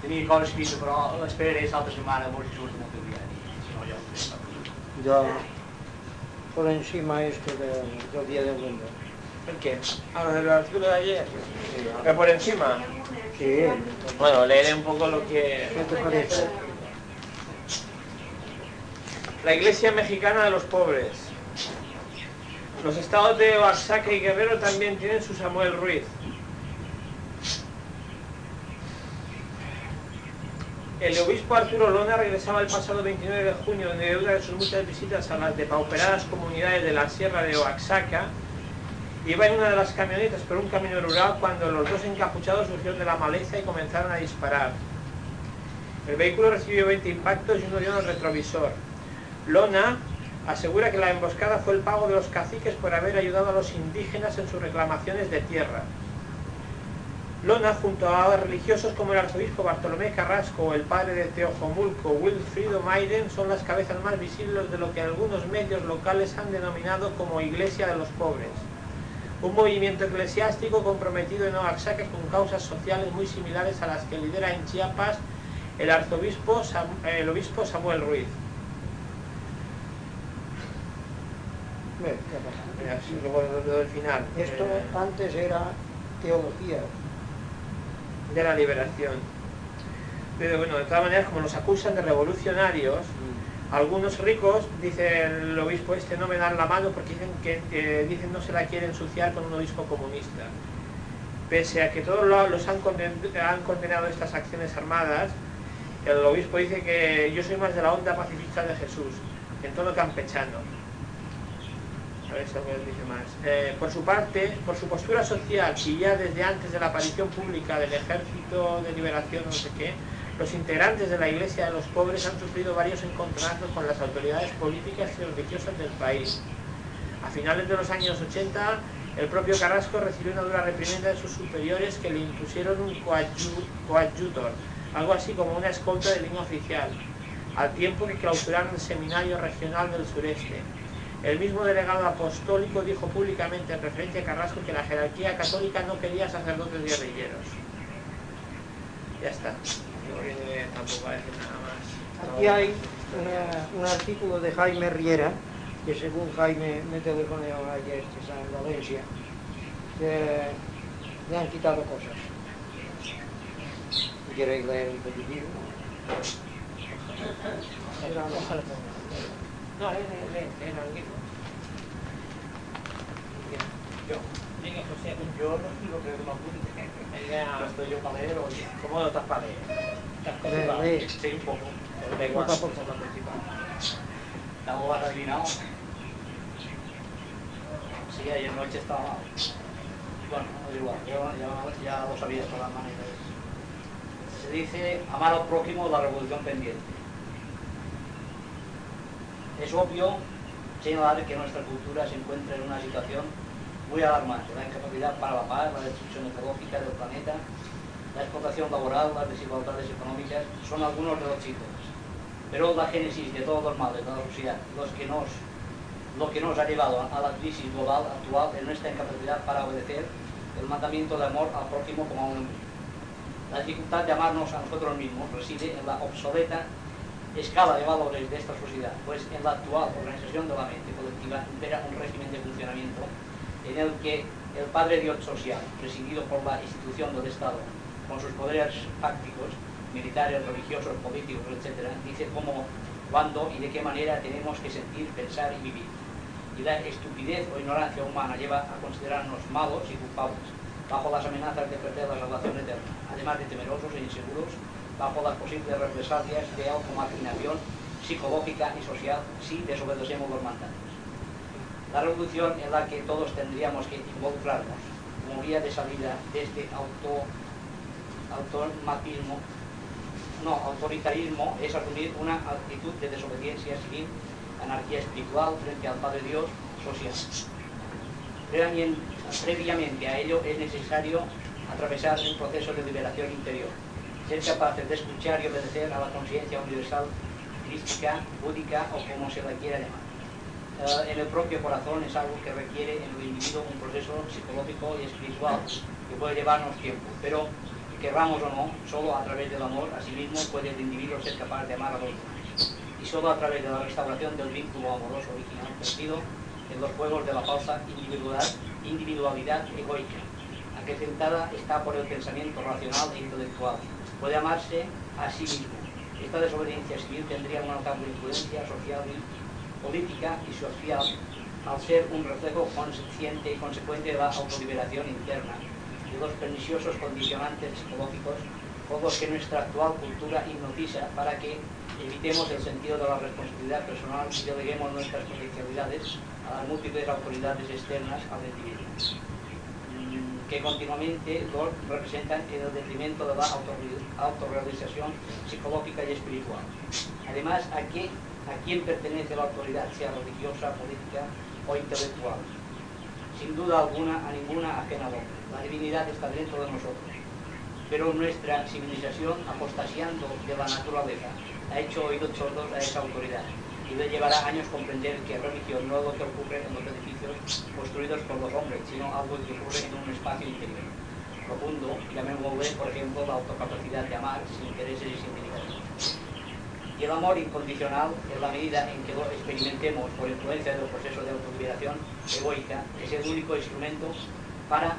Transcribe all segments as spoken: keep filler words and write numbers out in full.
tenia coses escrites, però esperaré l'altra setmana a veure si surt molt aviat, i si no ja ho faré. Ya por encima esto de, del Día del Mundo. ¿El qué? Ah, lo del artículo de ayer. ¿Pero por encima? Sí. Bueno, leeré un poco lo que... ¿Qué te parece? La Iglesia Mexicana de los Pobres. Los estados de Oaxaca y Guerrero también tienen su Samuel Ruiz. El obispo Arturo Lona regresaba el pasado veintinueve de junio en deuda de sus muchas visitas a las depauperadas comunidades de la Sierra de Oaxaca. Iba en una de las camionetas por un camino rural cuando los dos encapuchados surgieron de la maleza y comenzaron a disparar. El vehículo recibió veinte impactos y uno dio en el retrovisor. Lona asegura que la emboscada fue el pago de los caciques por haber ayudado a los indígenas en sus reclamaciones de tierra. Lona, junto a religiosos como el arzobispo Bartolomé Carrasco o el padre de Teojomulco, Wilfrido Maiden, son las cabezas más visibles de lo que algunos medios locales han denominado como Iglesia de los Pobres. Un movimiento eclesiástico comprometido en Oaxaca con causas sociales muy similares a las que lidera en Chiapas el arzobispo, el obispo Samuel Ruiz. Mira, sí, lo del final. Esto eh, antes era teología. De la liberación. Pero bueno, de todas maneras, como los acusan de revolucionarios, algunos ricos, dice el obispo este, no me dan la mano porque dicen que eh, dicen no se la quieren ensuciar con un obispo comunista. Pese a que todos los han condenado, han condenado estas acciones armadas, el obispo dice que yo soy más de la onda pacifista de Jesús, en tono campechano. A ver si algo dice más. Eh, por su parte, por su postura social, y ya desde antes de la aparición pública del Ejército de Liberación, no sé qué, los integrantes de la Iglesia de los Pobres han sufrido varios encontronazos con las autoridades políticas y religiosas del país. A finales de los años ochenta, el propio Carrasco recibió una dura reprimenda de sus superiores que le impusieron un coadjutor, algo así como una escolta de línea oficial, al tiempo que clausuraron el seminario regional del sureste. El mismo delegado apostólico dijo públicamente en referencia a Carrasco que la jerarquía católica no quería sacerdotes guerrilleros. Ya está. Yo eh, tampoco voy a decir nada más. Aquí hay una, un artículo de Jaime Riera, que según Jaime me telefoneó ayer, que está en Valencia, que le han quitado cosas. ¿Quieres leer un poquitito? Ojalá. No, lee, lee, lee, lee, Yo, venga, José, yo no escribo que no apunte. venga, No estoy yo para leer, oye. ¿cómo no estás para leer? ¿Estás constipado? Lee, lee. Sí, un poco. Da igual. Poco a poco. Estamos arruinados. Sí, ayer noche estaba mal. Bueno, no es igual, yo ya, ya lo sabía de todas maneras. Se dice amar al prójimo, la revolución pendiente. Es obvio señalar que nuestra cultura se encuentra en una situación muy alarmante. La incapacidad para la paz, la destrucción ecológica del planeta, la explotación laboral, las desigualdades económicas, son algunos de los síntomas. Pero la génesis de todos los males de la sociedad, los que nos, lo que nos ha llevado a la crisis global actual es nuestra incapacidad para obedecer el mandamiento de amor al prójimo como a uno mismo. La dificultad de amarnos a nosotros mismos reside en la obsoleta escala de valores de esta sociedad, pues en la actual organización de la mente colectiva impera un régimen de funcionamiento en el que el Padre Dios social, presidido por la institución del Estado, con sus poderes fácticos, militares, religiosos, políticos, etcétera, dice cómo, cuándo y de qué manera tenemos que sentir, pensar y vivir. Y la estupidez o ignorancia humana lleva a considerarnos malos y culpables, bajo las amenazas de perder la salvación eterna, además de temerosos e inseguros, bajo las posibles represalias de automarginación psicológica y social si desobedecemos los mandatos. La revolución en la que todos tendríamos que involucrarnos como vía de salida de este auto, automatismo, no, autoritarismo es asumir una actitud de desobediencia civil, anarquía espiritual frente al Padre Dios social. Previamente a ello es necesario atravesar un proceso de liberación interior, ser capaces de escuchar y obedecer a la conciencia universal, crística, búdica o como se la quiera llamar. Uh, en el propio corazón es algo que requiere en el individuo un proceso psicológico y espiritual que puede llevarnos tiempo, pero querramos o no, solo a través del amor a sí mismo puede el individuo ser capaz de amar a los demás. Y solo a través de la restauración del vínculo amoroso original perdido en los juegos de la falsa individualidad, individualidad egoica, acrecentada está por el pensamiento racional e intelectual. Puede amarse a sí mismo. Esta desobediencia civil tendría una notable influencia social, política y social al ser un reflejo consciente y consecuente de la autoliberación interna de los perniciosos condicionantes psicológicos con los que nuestra actual cultura hipnotiza para que evitemos el sentido de la responsabilidad personal y deleguemos nuestras potencialidades a las múltiples autoridades externas al individuo, que continuamente lo representan en el detrimento de la autorrealización psicológica y espiritual. Además, ¿a, qué, ¿a quién pertenece la autoridad, sea religiosa, política o intelectual? Sin duda alguna, a ninguna ajena al hombre. La divinidad está dentro de nosotros, pero nuestra civilización, apostasiando de la naturaleza, ha hecho oídos sordos a esa autoridad, y le llevará años comprender que religión no es lo que ocurre en los edificios construidos por los hombres, sino algo que ocurre en un espacio interior profundo, llamémosle, por ejemplo, la autocapacidad de amar sin intereses y sin limitaciones. Y el amor incondicional, en la medida en que lo experimentemos por influencia del proceso de autoliberación egoica, es el único instrumento para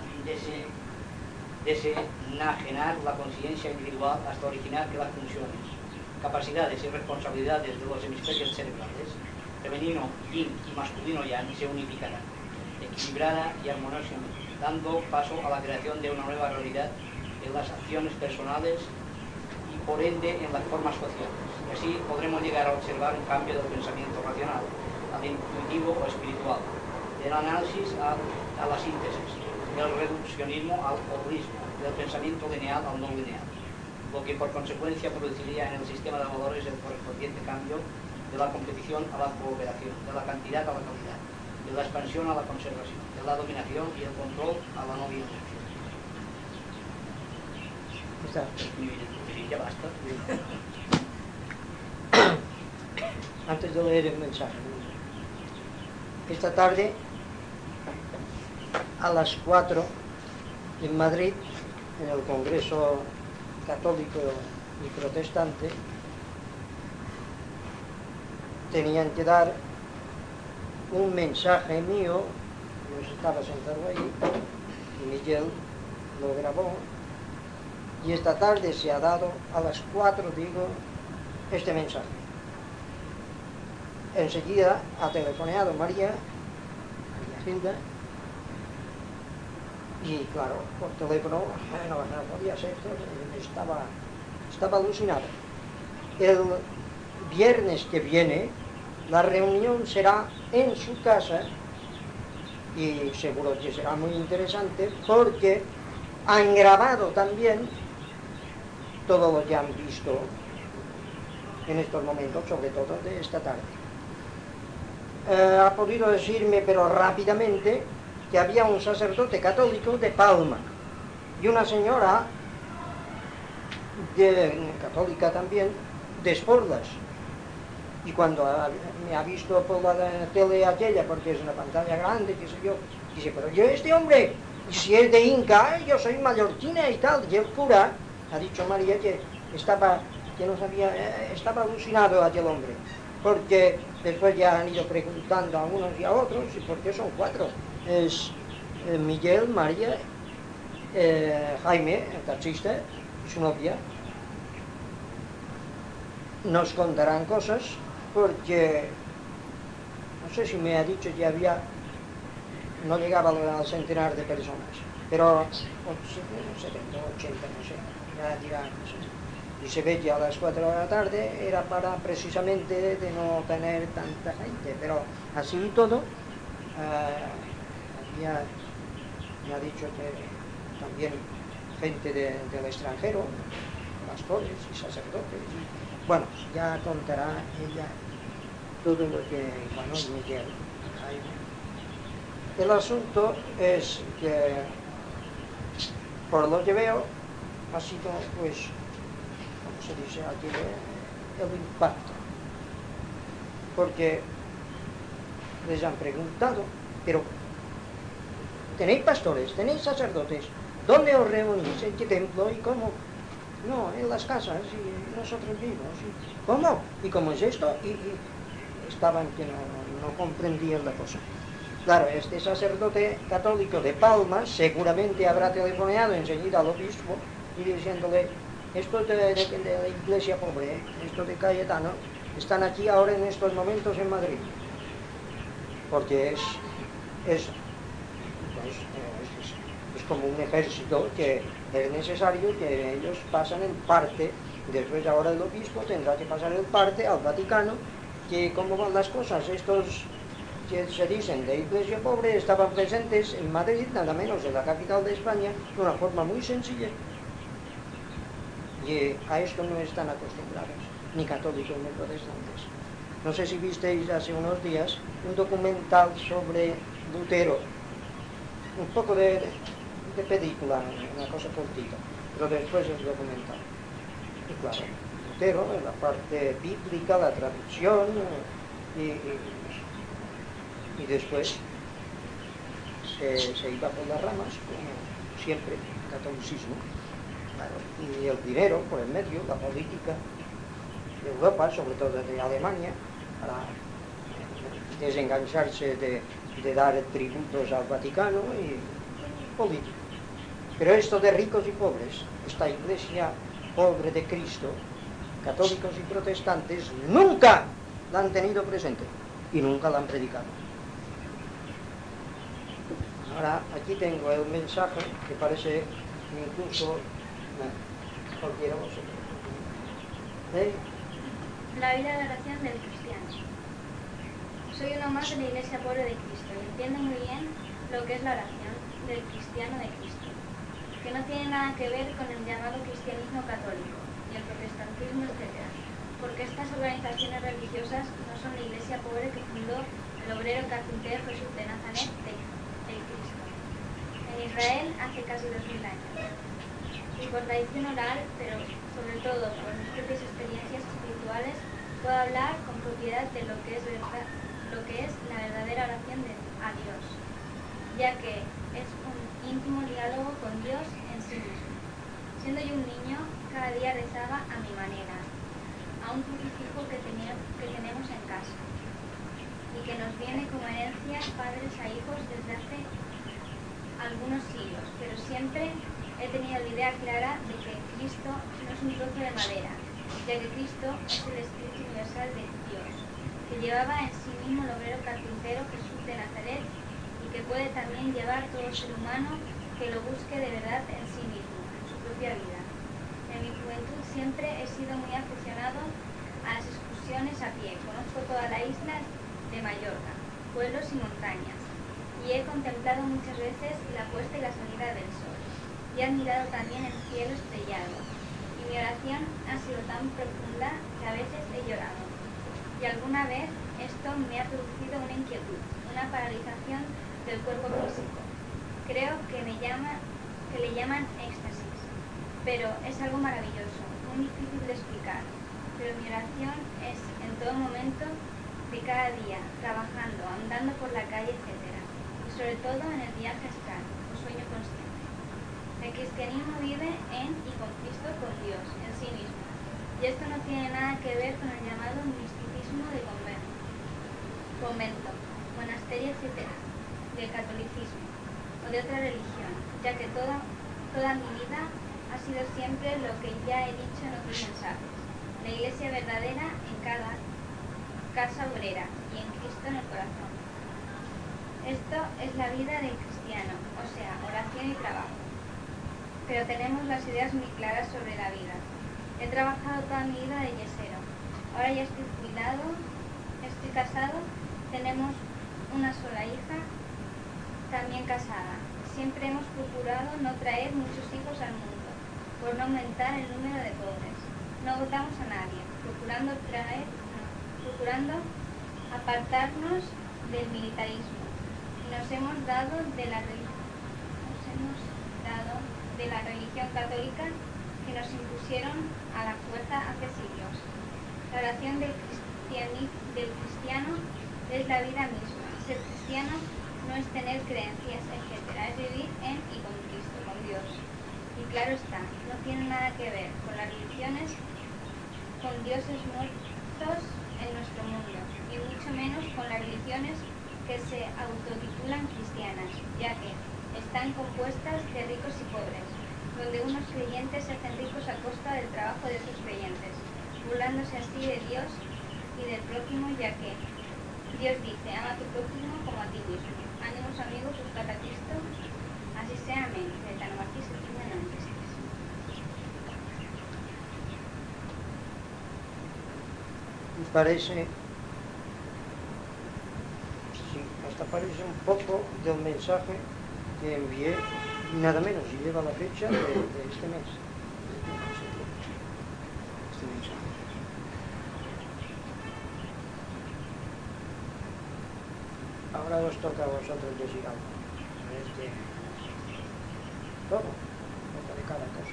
desenajenar la conciencia individual hasta originar que las funciones, capacidades y responsabilidades de los hemisferios cerebrales, femenino, yin y masculino yang, se unificarán, equilibrada y armoniosamente, dando paso a la creación de una nueva realidad en las acciones personales y por ende en las formas sociales. Y así podremos llegar a observar un cambio del pensamiento racional al intuitivo o espiritual, del análisis a, a la síntesis, del reduccionismo al holismo, del pensamiento lineal al no lineal, lo que por consecuencia produciría en el sistema de valores el correspondiente cambio de la competición a la cooperación, de la cantidad a la calidad, de la expansión a la conservación, de la dominación y el control a la no violencia. Ya basta. Antes de leer el mensaje, esta tarde a las cuatro en Madrid, en el Congreso Católico y Protestante, tenían que dar un mensaje mío. Yo estaba sentado ahí y Miguel lo grabó, y esta tarde se ha dado a las cuatro, digo, este mensaje. Enseguida ha telefoneado María, María Hilda, y claro, por teléfono no, no podía ser, estaba, estaba alucinado. El viernes que viene la reunión será en su casa y seguro que será muy interesante porque han grabado también todo lo que han visto en estos momentos, sobre todo de esta tarde. Eh, ha podido decirme, pero rápidamente, que había un sacerdote católico de Palma y una señora de, católica también, de Esporlas. Y cuando ha, me ha visto por la tele aquella, porque es una pantalla grande, qué sé yo, dice, pero yo este hombre, si es de Inca, yo soy mallorquina y tal. Y el cura ha dicho María que estaba, que no sabía, estaba alucinado aquel hombre, porque después ya han ido preguntando a unos y a otros, y por qué son cuatro. Es eh, Miguel, María, eh, Jaime, el taxista, y su novia. Nos contarán cosas, porque no sé si me ha dicho que había, no llegaba al centenar de personas, pero setenta, ochenta, no sé, ya dirá, no sé. Y se ve que a las cuatro de la tarde era para precisamente de no tener tanta gente, pero así y todo, eh, había, me ha dicho que también gente de, del extranjero, pastores y sacerdotes. Y, bueno, ya contará ella todo lo que, bueno, Miguel, Jaime. El asunto es que, por lo que veo, ha sido, pues, como se dice aquí, el impacto. Porque les han preguntado, pero ¿tenéis pastores? ¿Tenéis sacerdotes? ¿Dónde os reunís? ¿En qué templo? ¿Y cómo? No, en las casas y nosotros mismos. ¿Y cómo? ¿Y cómo es esto? Y, y estaban que no, no comprendían la cosa. Claro, este sacerdote católico de Palma seguramente habrá telefoneado enseguida al obispo y diciéndole, estos de, de, de la iglesia pobre, ¿eh? Estos de Cayetano, están aquí ahora en estos momentos en Madrid. Porque es, es, pues, es, es como un ejército que es necesario que ellos pasen el parte, después ahora el obispo tendrá que pasar el parte al Vaticano, que cómo van las cosas, estos que se dicen de iglesia pobre estaban presentes en Madrid, nada menos en la capital de España, de una forma muy sencilla. Y a esto no están acostumbrados, ni católicos ni protestantes. No sé si visteis hace unos días un documental sobre Lutero, un poco de, de película, una cosa cortita, pero después el documental. Y claro, Lutero, en la parte bíblica, la traducción, y, y, y después se, se iba por las ramas, como siempre, el catolicismo. Claro, y el dinero por el medio, la política de Europa, sobre todo de Alemania, para desengancharse de, de dar tributos al Vaticano y política. Pero esto de ricos y pobres, esta iglesia pobre de Cristo, católicos y protestantes, nunca la han tenido presente y nunca la han predicado. Ahora, aquí tengo el mensaje que parece incluso cualquiera de vosotros. ¿Eh? La vida de oración del cristiano. Soy uno más de la iglesia pobre de Cristo y entiendo muy bien lo que es la oración del cristiano de Cristo, que no tiene nada que ver con el llamado cristianismo católico y el protestantismo, etcétera, porque estas organizaciones religiosas no son la iglesia pobre que fundó el obrero carpintero Jesús de Nazaret de, de Cristo en Israel hace casi dos mil años. Y por tradición oral, pero sobre todo por mis propias experiencias espirituales, puedo hablar con propiedad de lo que es, verdad, lo que es la verdadera oración de, a Dios, ya que es un íntimo diálogo con Dios en sí mismo. Siendo yo un niño, cada día rezaba a mi manera, a un crucifijo que, tenía, que tenemos en casa y que nos viene como herencia padres a hijos desde hace algunos siglos, pero siempre he tenido la idea clara de que Cristo no es un trozo de madera, ya que Cristo es el Espíritu universal de Dios, que llevaba en sí mismo el obrero carpintero Jesús de Nazaret y que puede también llevar todo ser humano que lo busque de verdad en sí mismo, en su propia vida. En mi juventud siempre he sido muy aficionado a las excursiones a pie. Conozco toda la isla de Mallorca, pueblos y montañas, y he contemplado muchas veces la puesta y la salida del sol. Y he admirado también el cielo estrellado, y mi oración ha sido tan profunda que a veces he llorado. Y alguna vez esto me ha producido una inquietud, una paralización del cuerpo físico. Creo que, me llama, que le llaman éxtasis, pero es algo maravilloso, muy difícil de explicar. Pero mi oración es en todo momento de cada día, trabajando, andando por la calle, etcétera, y sobre todo en el viaje astral, o sueño consciente. El cristianismo vive en y con Cristo, con Dios, en sí mismo. Y esto no tiene nada que ver con el llamado misticismo de convento, convento monasterio, etcétera, del catolicismo o de otra religión, ya que toda, toda mi vida ha sido siempre lo que ya he dicho en otros mensajes. La iglesia verdadera en cada casa obrera y en Cristo en el corazón. Esto es la vida del cristiano, o sea, oración y trabajo. Pero tenemos las ideas muy claras sobre la vida. He trabajado toda mi vida de yesero. Ahora ya estoy jubilado, estoy casado, tenemos una sola hija, también casada. Siempre hemos procurado no traer muchos hijos al mundo, por no aumentar el número de pobres. No votamos a nadie, procurando traer, no, procurando apartarnos del militarismo. Y nos hemos dado de la religión. Nos hemos dado de la religión católica que nos impusieron a la fuerza hace siglos. La oración del, del cristiano es la vida misma. Ser cristiano no es tener creencias, etcétera, es vivir en y con Cristo, con Dios. claro está, no tiene nada que ver con las religiones, con dioses muertos en nuestro mundo, y mucho menos con las religiones que se autotitulan cristianas, ya que están compuestas de ricos y pobres, donde unos creyentes se hacen ricos a costa del trabajo de otros creyentes, burlándose así de Dios y del prójimo, ya que Dios dice, ama a tu prójimo como a ti mismo. Ánimos amigos, buscad a Cristo, así sea, amén. De tan Martí se tiene en ¿Os parece? Sí, hasta parece un poco del mensaje que envié, y nada menos, y lleva la fecha de, de este mes. Este mensaje. Ahora os toca a vosotros decir algo. Este, todo, un poco de cada cosa.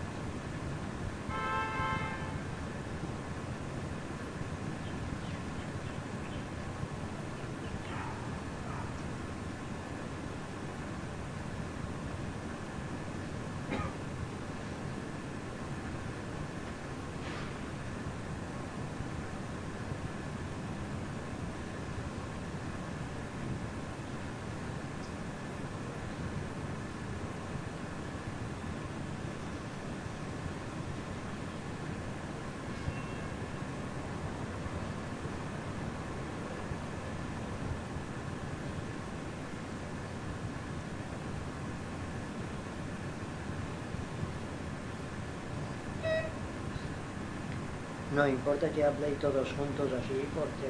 No importa que habléis todos juntos así, porque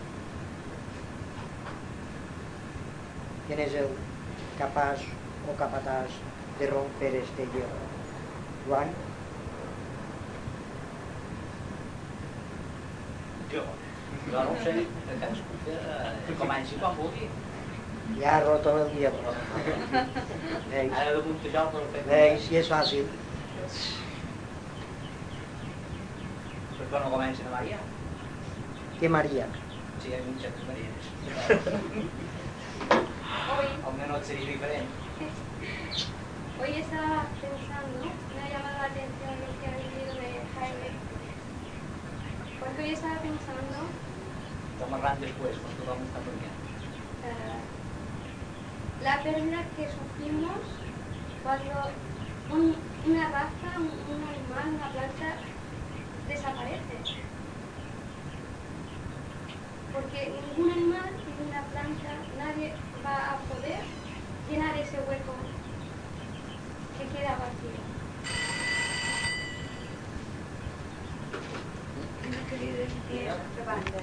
¿quién es el capaz o capataz de romper este hielo? ¿Juan? Jo, jo no ho sé, que cadascú que comenci quan vulgui. Ya ha roto el hielo. ¿Veis? Ara de puntejar per fer... ¿Veis? Si es fácil. Per què no comencen a Maria? ¿Qué María? Si hi ha muchas Marías. Hoy, Almenys seria diferent. hoy estaba pensando, me ha llamado la atención lo que habéis leído de Jaime, porque hoy estaba pensando Estem arran després, quan tothom està dormint. eh, la pérdida que sufrimos cuando un, una raza, un, un animal, una planta desaparece. Porque ningún animal, ninguna planta, nadie va a poder llenar ese hueco que queda vacío. No quería decir otra banda.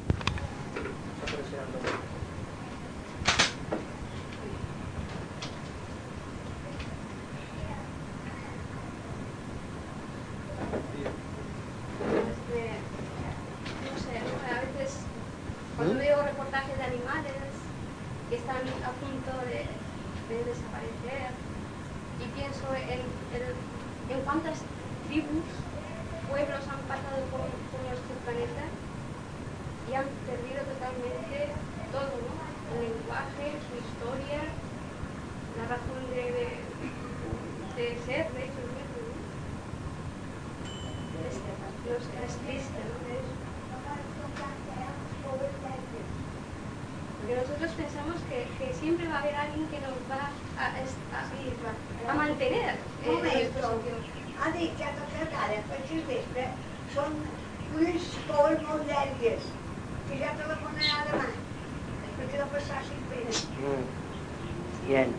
No sé, a veces cuando ¿Mm? veo reportajes de animales que están a punto de, de desaparecer y pienso en, en, en cuántas tribus, pueblos han pasado por, por nuestro planeta y han perdido totalmente todo, ¿no? El lenguaje, su historia, la razón de, de, de ser de ellos mismos, ¿no? Es, no sé, es triste, ¿no? Es, porque nosotros pensamos que, que siempre va a haber alguien que nos va a, a, a mantener eh, Un en estos momento, sitios. ha dit que a tocar ara, per Silvestre, són uns pobres molt llargues, que ja telefonarà demà, perquè no passassin pena. Mm. Bien.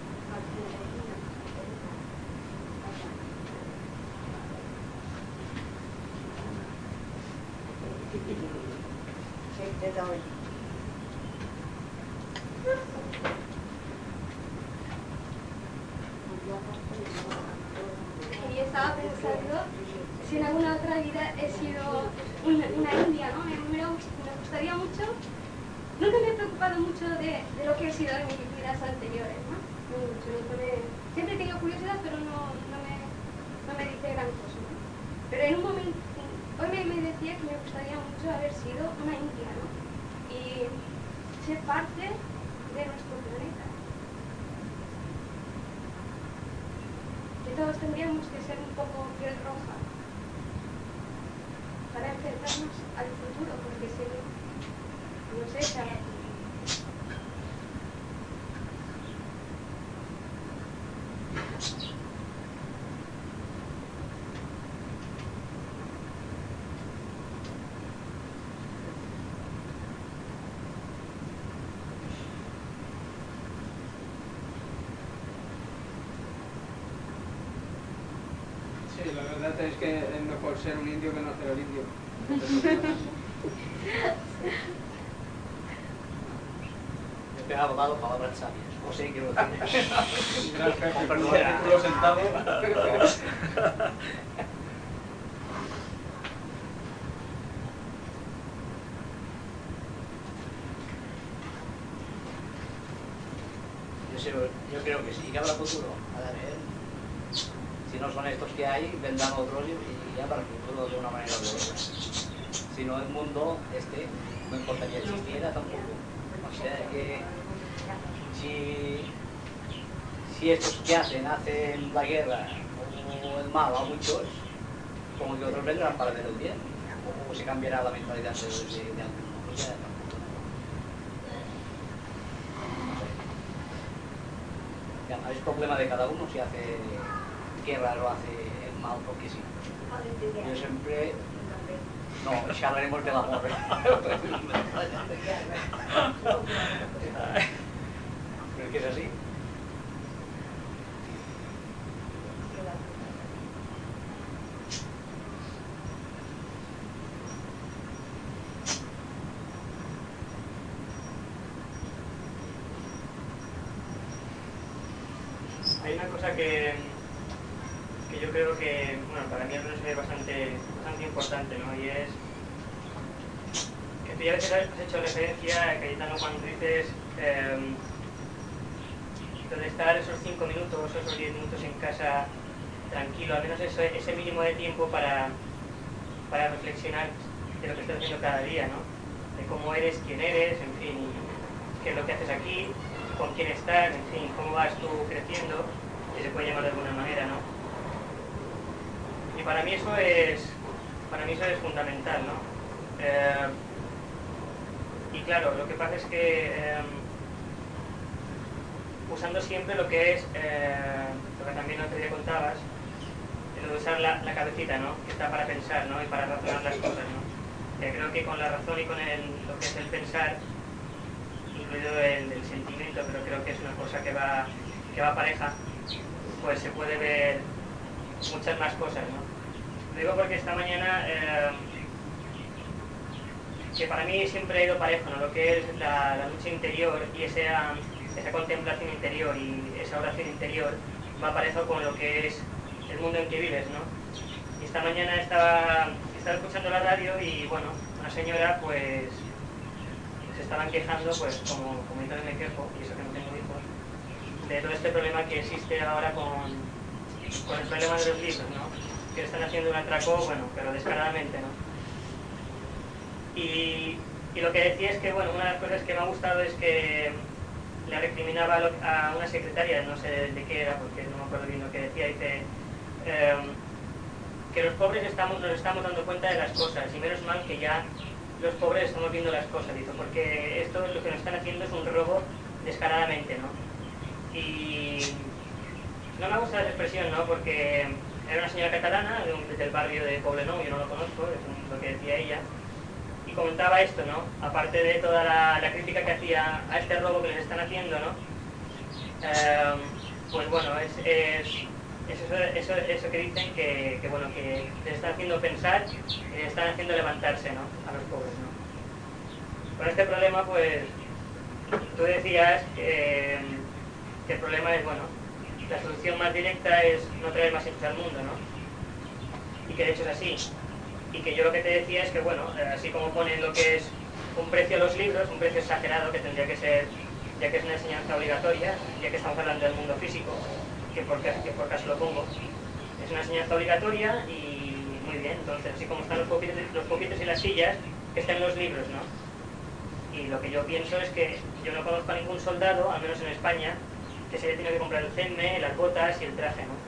Sí, te doy. Y estaba pensando si en alguna otra vida he sido una, una india, ¿no? Me, me, me gustaría mucho, nunca me he preocupado mucho de, de lo que he sido en mis vidas anteriores, ¿no? No mucho, nunca me- siempre he tenido curiosidad, pero no, no, me, no me dice gran cosa, ¿no? Pero en un momento, hoy me, me decía que me gustaría mucho haber sido una india, ¿no? Y ser parte de nuestro planeta. Que todos tendríamos que ser un poco piel roja para enfrentarnos al futuro, porque si no, no sé, se haga. Sí, la verdad es que es mejor ser un indio que no ser el indio. He hablado palabras sabias, o sé que lo tienes. Gran jefe, Con con un perdón. artículo sentado. Yo, sé, yo creo que sí, que habrá futuro. A ver, si no son estos que hay, vendrán otros y, y habrá futuro de una manera o de otra. Si no, el mundo este no importaría que existiera tampoco. O sea que si, si estos que hacen, hacen la guerra o el mal a muchos, como que otros vendrán para ver el bien. O se cambiará la mentalidad de, de, de algunos. O sea, tampoco. Ya, es problema de cada uno si hace guerra o hace el mal porque sí. Yo siempre... No, ya hablaremos del amor. Pero es que es así. Hay una cosa que, que yo creo que, bueno, para mí al menos es bastante, bastante importante, ¿no? Y es que tú ya a veces has hecho referencia, Cayetano, cuando dices eh, donde estar esos cinco minutos, esos diez minutos en casa tranquilo, al menos eso, ese mínimo de tiempo para, para reflexionar de lo que estás haciendo cada día, ¿no? De cómo eres, quién eres, en fin, qué es lo que haces aquí, con quién estás, en fin, cómo vas tú creciendo, que se puede llamar de alguna manera, ¿no? Y para mí eso es, para mí eso es fundamental, ¿no? Eh, y claro, lo que pasa es que eh, usando siempre lo que es, eh, lo que también otro día contabas, lo de usar la, la cabecita, ¿no? Que está para pensar, ¿no? Y para razonar las cosas, ¿no? Eh, creo que con la razón y con el, lo que es el pensar, incluido el, el sentimiento, pero creo que es una cosa que va, que va pareja, pues se puede ver muchas más cosas, ¿no? Lo digo porque esta mañana, eh, que para mí siempre ha ido parejo, ¿no? Lo que es la, la lucha interior y esa, esa contemplación interior y esa oración interior va parejo con lo que es el mundo en que vives, ¿no? Y esta mañana estaba, estaba escuchando la radio y, bueno, una señora, pues, se estaban quejando, pues, como, como yo también me quejo, y eso que no tengo hijos, de todo este problema que existe ahora con, con el problema de los libros, ¿no? Que están haciendo un atraco, bueno, pero descaradamente, ¿no? Y, y lo que decía es que, bueno, una de las cosas que me ha gustado es que le recriminaba a, lo, a una secretaria, no sé de, de qué era, porque no me acuerdo bien lo que decía, dice eh, que los pobres estamos, nos estamos dando cuenta de las cosas, y menos mal que ya los pobres estamos viendo las cosas, dice, porque esto lo que nos están haciendo es un robo descaradamente, ¿no? Y no me gusta esa expresión, ¿no? Porque era una señora catalana de un, del barrio de Poblenou, yo no lo conozco, es lo que decía ella, y comentaba esto, ¿no? Aparte de toda la, la crítica que hacía a este robo que les están haciendo, ¿no? Eh, pues bueno, es, es, es eso, eso, eso que dicen que, que, bueno, que les están haciendo pensar y les están haciendo levantarse, ¿no? A los pobres, ¿no? Con este problema, pues, tú decías que, que el problema es, bueno, la solución más directa es no traer más hijos al mundo, ¿no? Y que de hecho es así. Y que yo lo que te decía es que, bueno, así como ponen lo que es un precio a los libros, un precio exagerado que tendría que ser, ya que es una enseñanza obligatoria, ya que estamos hablando del mundo físico, que por, que por caso lo pongo, es una enseñanza obligatoria y muy bien, entonces así como están los pupitres, los pupitres y las sillas, que están los libros, ¿no? Y lo que yo pienso es que yo no conozco a ningún soldado, al menos en España, que se haya tenido que comprar el C E M E, las botas y el traje, ¿no?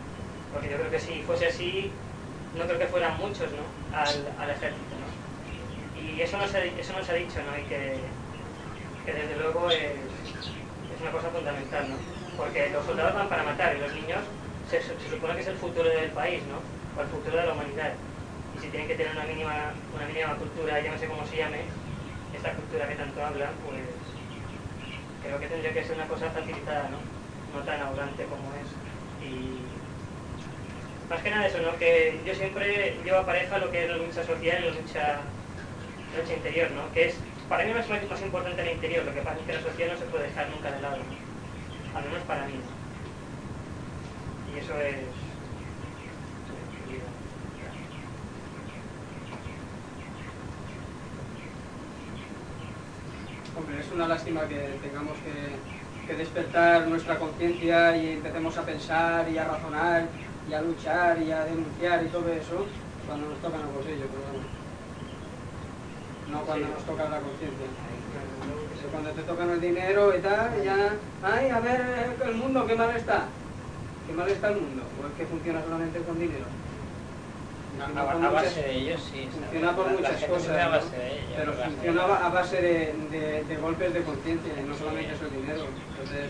Porque yo creo que si fuese así, no creo que fueran muchos, ¿no? al, al ejército, ¿no? Y eso no se, eso no se ha dicho, ¿no? Y que, que desde luego es, es una cosa fundamental, ¿no? Porque los soldados van para matar y los niños se, se supone que es el futuro del país, ¿no? O el futuro de la humanidad. Y si tienen que tener una mínima, una mínima cultura, ya no sé cómo se llame, esta cultura que tanto hablan, pues creo que tendría que ser una cosa facilitada, ¿no? No tan arrogante como es. Y más que nada eso, ¿no? Que yo siempre llevo a pareja lo que es la lucha social y la lucha, la lucha interior, ¿no? Que es, para mí es más importante el interior, lo que pasa es que la social no se puede dejar nunca de lado, ¿no? Al menos para mí, ¿no? Y eso es... Hombre, es una lástima que tengamos que, que despertar nuestra conciencia y empecemos a pensar y a razonar y a luchar y a denunciar y todo eso cuando nos tocan los bolsillos, pero bueno, no cuando Sí. nos toca la conciencia. Cuando te tocan el dinero y tal, ya, ay, a ver el mundo, qué mal está. Qué mal está el mundo, o es que funciona solamente con dinero. Funciona por A, a muchas- base de ellos, sí. funciona por La- la muchas gente cosas, funciona a ¿no? base de ellos, pero a base de- funciona a base de, de- de golpes de conciencia, y no solamente es el dinero. Entonces,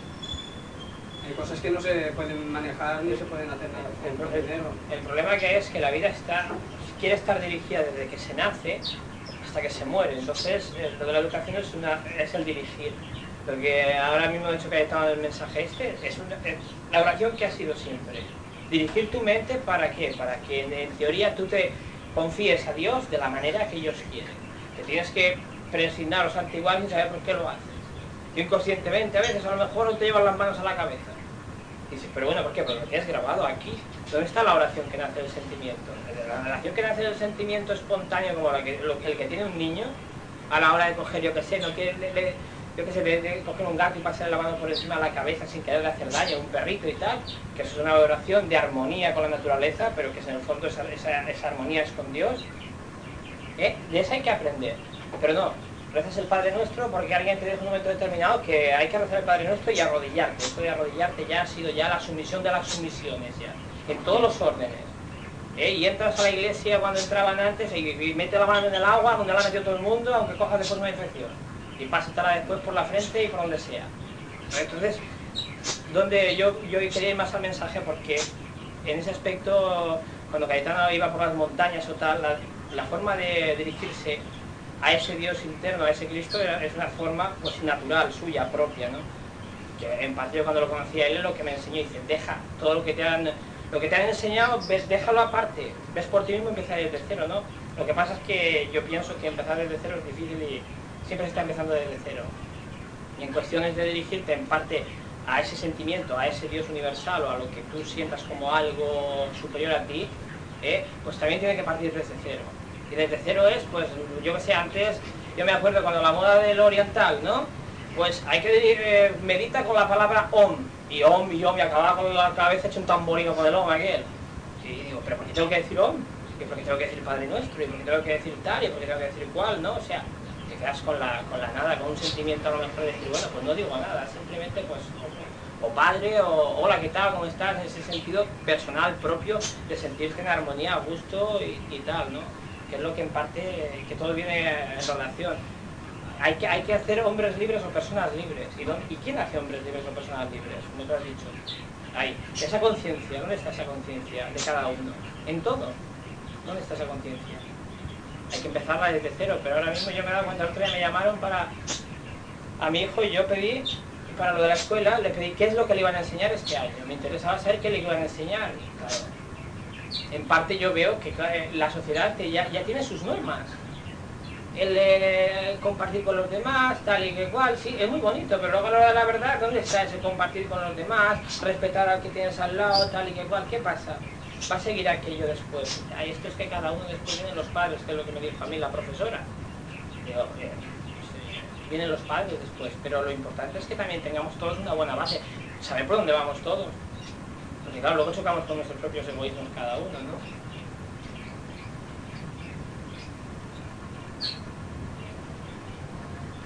hay cosas que no se pueden manejar ni se pueden hacer nada El, con pro- el dinero. el problema que es que la vida está, quiere estar dirigida desde que se nace hasta que se muere. Entonces, eh, lo de la educación es, una, es el dirigir. Lo que ahora mismo he hecho que he estado en el mensaje este es, una, es la oración que ha sido siempre. Dirigir tu mente, ¿para qué? Para que en, en teoría tú te confíes a Dios de la manera que ellos quieren. Te tienes que presignar o santiguar sin saber por qué lo haces. Inconscientemente, a veces a lo mejor no te llevan las manos a la cabeza. Y dices, pero bueno, ¿por qué? Porque lo tienes grabado aquí. ¿Dónde está la oración que nace del sentimiento? La oración que nace del sentimiento espontáneo, como la que, lo, el que tiene un niño, a la hora de coger, yo qué sé, no quiere, le, le, yo qué sé, de, de coger un gato y pasarle la mano por encima de la cabeza sin quererle hacer daño, un perrito y tal, que eso es una oración de armonía con la naturaleza, pero que en el fondo esa, esa, esa armonía es con Dios. ¿Eh? De esa hay que aprender. Pero no, rezas el Padre Nuestro porque alguien te dijo en un momento determinado que hay que rezar el Padre Nuestro y arrodillarte. Esto de arrodillarte ya ha sido ya la sumisión de las sumisiones, ya, en todos los órdenes. ¿Eh? Y entras a la iglesia cuando entraban antes y, y mete la mano en el agua, donde la ha metido todo el mundo, aunque cojas después una infección. Y pásatela después por la frente y por donde sea. Entonces, donde yo, yo quería ir más al mensaje porque en ese aspecto, cuando Cayetano iba por las montañas o tal, la, la forma de dirigirse a ese Dios interno, a ese Cristo, es una forma pues natural, suya, propia, ¿no? Que en parte yo cuando lo conocí a él es lo que me enseñó, y dice, deja todo lo que te han, lo que te han enseñado, ves, déjalo aparte, ves por ti mismo y empieza desde cero, ¿no? Lo que pasa es que yo pienso que empezar desde cero es difícil y siempre se está empezando desde cero. Y en cuestiones de dirigirte en parte a ese sentimiento, a ese Dios universal o a lo que tú sientas como algo superior a ti, ¿eh? Pues también tiene que partir desde cero. Y desde cero es, pues, yo que sé, antes, yo me acuerdo cuando la moda del oriental, ¿no? Pues hay que eh, medita con la palabra om, y om, y om, y acababa con la cabeza hecho un tamborino con el om aquel. Y digo, ¿pero por qué tengo que decir om? ¿Y por qué tengo que decir Padre Nuestro? ¿Y por qué tengo que decir tal? ¿Y por qué tengo que decir cual? ¿No? O sea, te quedas con la, con la nada, con un sentimiento a lo mejor de decir, bueno, pues no digo nada, simplemente pues... O, o padre, o hola, ¿qué tal? ¿Cómo estás? En ese sentido personal, propio, de sentirte en armonía, a gusto y, y tal, ¿no? Que es lo que en parte, que todo viene en relación. Hay que, hay que hacer hombres libres o personas libres. ¿Y, dónde, ¿Y quién hace hombres libres o personas libres? Como te has dicho. Ahí. Esa conciencia, ¿dónde está esa conciencia de cada uno? En todo. ¿Dónde está esa conciencia? Hay que empezarla desde cero, pero ahora mismo yo me he dado cuenta, el otro día me llamaron para... A mi hijo y yo pedí, para lo de la escuela, le pedí qué es lo que le iban a enseñar este año. Me interesaba saber qué le iban a enseñar. Y claro, en parte yo veo que la sociedad ya, ya tiene sus normas. El de compartir con los demás, tal y que cual, sí, es muy bonito, pero luego a la hora de la verdad, ¿dónde está ese compartir con los demás? Respetar al que tienes al lado, tal y que cual, ¿qué pasa? Va a seguir aquello después. Ahí esto es que cada uno después vienen los padres, que es lo que me dijo a mí la profesora. Digo, eh, vienen los padres después, pero lo importante es que también tengamos todos una buena base, saber por dónde vamos todos. Porque claro, luego chocamos con nuestros propios egoísmos cada uno, ¿no?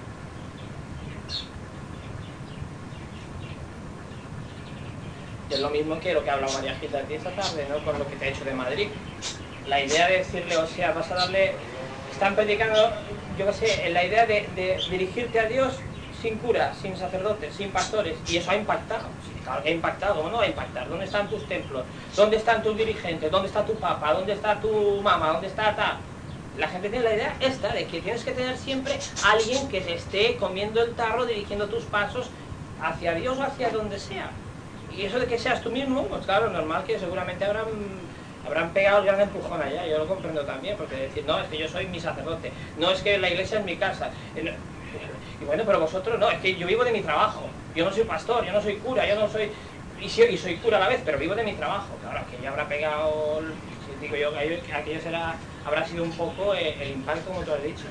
Y es lo mismo que lo que ha hablado María Gita aquí esta tarde, ¿no? Con lo que te ha hecho de Madrid. La idea de decirle, o sea, vas a darle... Están predicando, yo qué sé, en la idea de, de dirigirte a Dios sin curas, sin sacerdotes, sin pastores, y eso ha impactado. Sí, claro que ha impactado, ¿cómo no va a impactar? ¿Dónde están tus templos? ¿Dónde están tus dirigentes? ¿Dónde está tu papa? ¿Dónde está tu mamá? ¿Dónde está tal? La gente tiene la idea esta, de que tienes que tener siempre alguien que te esté comiendo el tarro, dirigiendo tus pasos hacia Dios o hacia donde sea. Y eso de que seas tú mismo, pues claro, normal que seguramente habrán, habrán pegado el gran empujón allá, yo lo comprendo también, porque decir, no, es que yo soy mi sacerdote, no, es que la iglesia es mi casa. Y bueno, pero vosotros no, es que yo vivo de mi trabajo, yo no soy pastor, yo no soy cura, yo no soy... Y, sí, y soy cura a la vez, pero vivo de mi trabajo. Claro, que ya habrá pegado, digo yo, que aquello será, habrá sido un poco el, el impacto, como tú has dicho.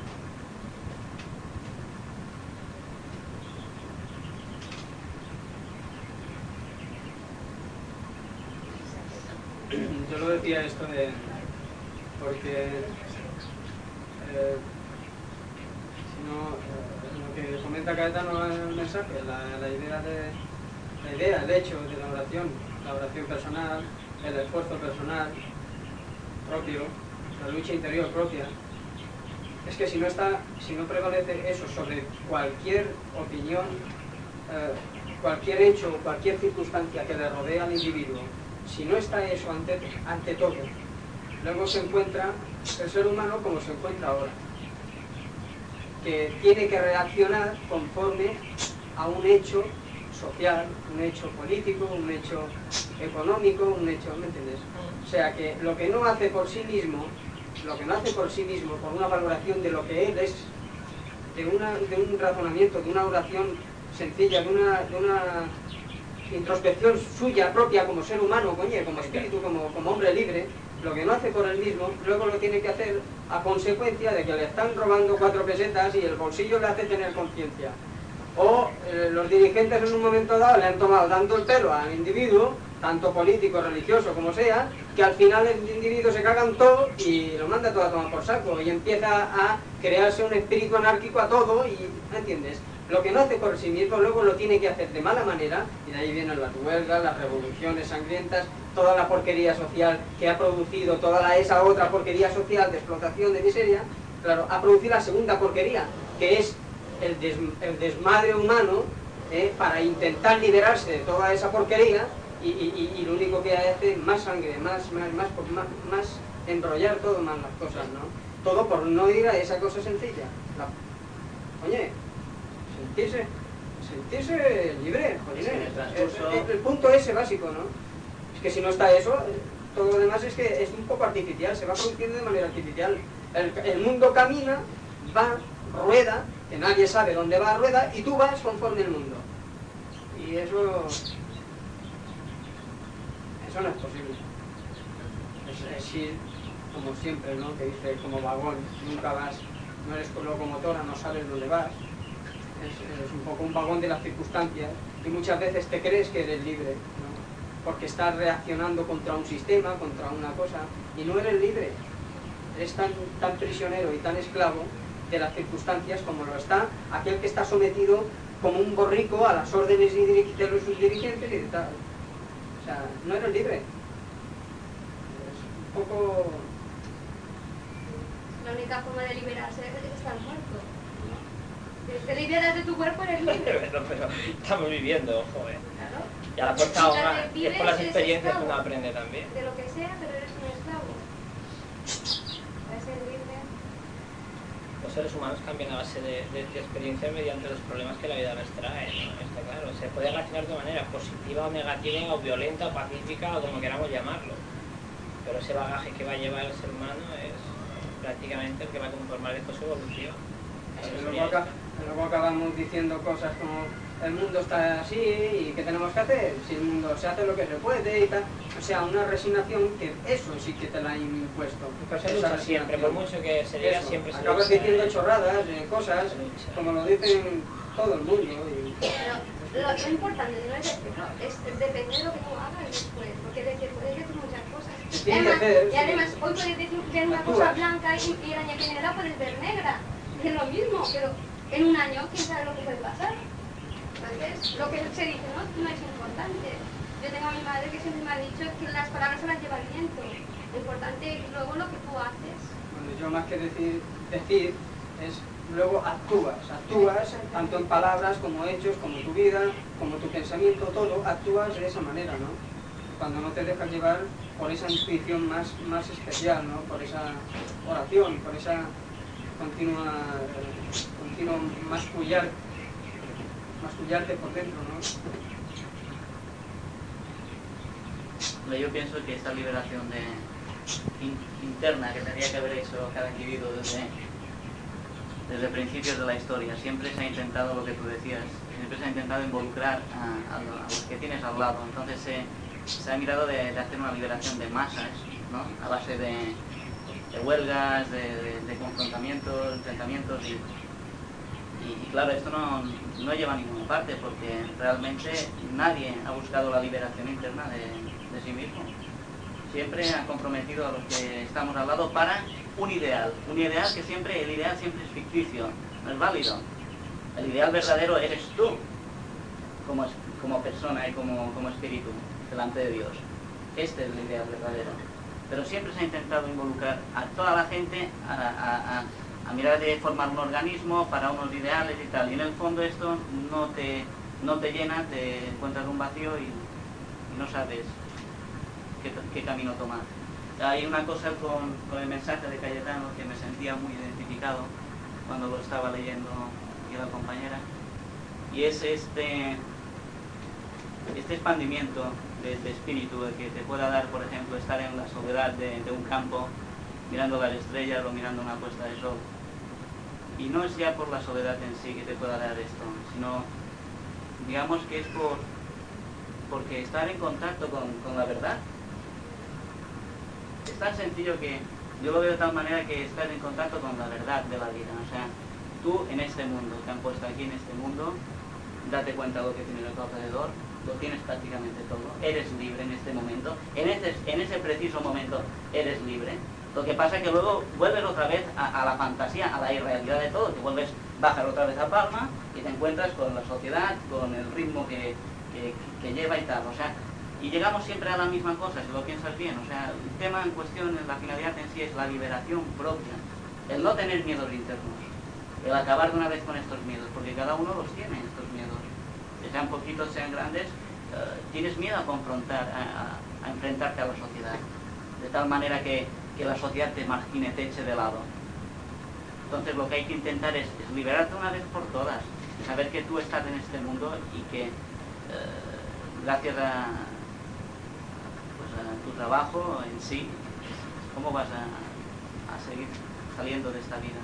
Yo lo decía esto de... porque... Eh, si no, eh, lo que comenta Caetano en el mensaje, la, la idea de... la idea, el hecho de la oración, la oración personal, el esfuerzo personal propio, la lucha interior propia, es que si no está, si no prevalece eso sobre cualquier opinión, eh, cualquier hecho, cualquier circunstancia que le rodea al individuo, si no está eso ante, ante todo, luego se encuentra el ser humano como se encuentra ahora, que tiene que reaccionar conforme a un hecho social, un hecho político, un hecho económico, un hecho, ¿me entiendes? O sea que lo que no hace por sí mismo, lo que no hace por sí mismo, por una valoración de lo que él es, de, una, de un razonamiento, de una oración sencilla, de una, de una introspección suya propia como ser humano, coño, como espíritu, como, como hombre libre, lo que no hace por él mismo, luego lo tiene que hacer a consecuencia de que le están robando cuatro pesetas y el bolsillo le hace tener conciencia. O eh, los dirigentes en un momento dado le han tomado tanto el pelo al individuo, tanto político, religioso, como sea, que al final el individuo se caga en todo y lo manda todo a tomar por saco y empieza a crearse un espíritu anárquico a todo y, ¿entiendes? Lo que no hace por sí mismo luego lo tiene que hacer de mala manera, y de ahí vienen las huelgas, las revoluciones sangrientas, toda la porquería social que ha producido, toda la, esa otra porquería social de explotación, de miseria, claro, ha producido la segunda porquería, que es el, des, el desmadre humano, eh, para intentar liberarse de toda esa porquería, y, y, y lo único que hace es más sangre, más, más, más, más, más enrollar todo más las cosas, ¿no? Todo por no ir a esa cosa sencilla. La, oye, sentirse, sentirse libre, joder, el, el, el punto ese básico, ¿no? Es que si no está eso, todo lo demás es que es un poco artificial, se va produciendo de manera artificial. El, el mundo camina, va, rueda, que nadie sabe dónde va a rueda, y tú vas conforme el mundo. Y eso... eso no es posible. Es, es ir, como siempre, ¿no? Que dice, como vagón, nunca vas, no eres locomotora, no sabes dónde vas. Es, es un poco un vagón de las circunstancias, y muchas veces te crees que eres libre, ¿no? Porque estás reaccionando contra un sistema, contra una cosa, y no eres libre. Eres tan, tan prisionero y tan esclavo de las circunstancias como lo está aquel que está sometido como un borrico a las órdenes de los sus dirigentes y de tal. O sea, no eres libre. Es un poco... La única forma de liberarse es estar muerto. Si te liberas de tu cuerpo, eres libre. pero, pero estamos viviendo, joder. Claro. Y a la fuerza ahora, Mientras vives, es por las eres experiencias que esclavo uno aprende también. de lo que sea, pero eres un esclavo. Para ser libre. Los seres humanos cambian a base de, de, de experiencias mediante los problemas que la vida les trae, ¿no? Está claro. Se puede reaccionar de manera positiva o negativa, o violenta o pacífica, o como queramos llamarlo. Pero ese bagaje que va a llevar el ser humano es prácticamente el que va a conformar después su evolución. Luego, acá, luego acabamos diciendo cosas como el mundo está así y ¿qué tenemos que hacer? Si el mundo se hace lo que se puede y tal. O sea, una resignación que eso sí que te la han impuesto. Pero se lucha siempre, por mucho que se diga, eso. siempre se Acabas lucha. diciendo chorradas, eh, cosas, como lo dicen todo el mundo. Y... Pero lo, lo importante no es decirlo, es depende de lo que tú hagas después, porque decir, puedes decir muchas cosas. Y además, y además hoy puedes decir que es una cosa blanca y, y el año que viene la puedes ver negra. Es lo mismo, pero en un año, ¿quién sabe lo que puede pasar? Entonces, lo que se dice no, no es importante. Yo yo tengo a mi madre que siempre me ha dicho que las palabras se las lleva el viento. Lo importante es luego lo que tú haces. Bueno, yo más que decir, decir es luego actúas, actúas tanto en palabras como hechos, como tu vida, como tu pensamiento, todo, actúas de esa manera, ¿no? Cuando no te dejas llevar por esa intuición más, más especial, ¿no? Por esa oración, por esa continua, continuo mascullar, mascullarte por dentro, ¿no? Yo pienso que esta liberación de, in, interna que tendría que haber hecho cada individuo desde, desde principios de la historia, siempre se ha intentado lo que tú decías, siempre se ha intentado involucrar a, a, a los que tienes al lado. Entonces se, se ha mirado de, de hacer una liberación de masas, ¿no? A base de, de huelgas, de, de, de confrontamientos, enfrentamientos y, y, y claro, esto no, no lleva a ninguna parte porque realmente nadie ha buscado la liberación interna de, de sí mismo. Siempre ha comprometido a los que estamos al lado para un ideal, un ideal que siempre, el ideal siempre es ficticio, no es válido. El ideal verdadero eres tú, como, como persona y como, como espíritu, delante de Dios. Este es el ideal verdadero. Pero siempre se ha intentado involucrar a toda la gente a, a, a, a mirar de formar un organismo para unos ideales y tal. Y en el fondo esto no te, no te llena, te encuentras un vacío y, y no sabes qué, qué camino tomar. Hay una cosa con, con el mensaje de Cayetano que me sentía muy identificado cuando lo estaba leyendo y la compañera, y es este, este expandimiento de, de espíritu que te pueda dar, por ejemplo, estar en la soledad de, de un campo mirando las estrellas o mirando una puesta de sol. Y no es ya por la soledad en sí que te pueda dar esto, sino digamos que es por porque estar en contacto con, con la verdad. Es tan sencillo que yo lo veo de tal manera que estás en contacto con la verdad de la vida. O sea, tú en este mundo, te han puesto aquí en este mundo, date cuenta de lo que tienes a tu alrededor, lo tienes prácticamente todo, eres libre en este momento, en ese, en ese preciso momento eres libre. Lo que pasa es que luego vuelves otra vez a, a la fantasía, a la irrealidad de todo, que vuelves, bajas otra vez a Palma y te encuentras con la sociedad, con el ritmo que, que, que lleva y tal. O sea, y llegamos siempre a la misma cosa, si lo piensas bien. O sea, el tema en cuestión, la finalidad en sí es la liberación propia, el no tener miedos internos, el acabar de una vez con estos miedos, porque cada uno los tiene, estos miedos. Que sean poquitos, sean grandes, uh, tienes miedo a confrontar, a, a, a enfrentarte a la sociedad, de tal manera que, que la sociedad te margine, te eche de lado. Entonces lo que hay que intentar es, es liberarte una vez por todas, saber que tú estás en este mundo y que uh, gracias a, pues a tu trabajo en sí, ¿cómo vas a, a seguir saliendo de esta vida?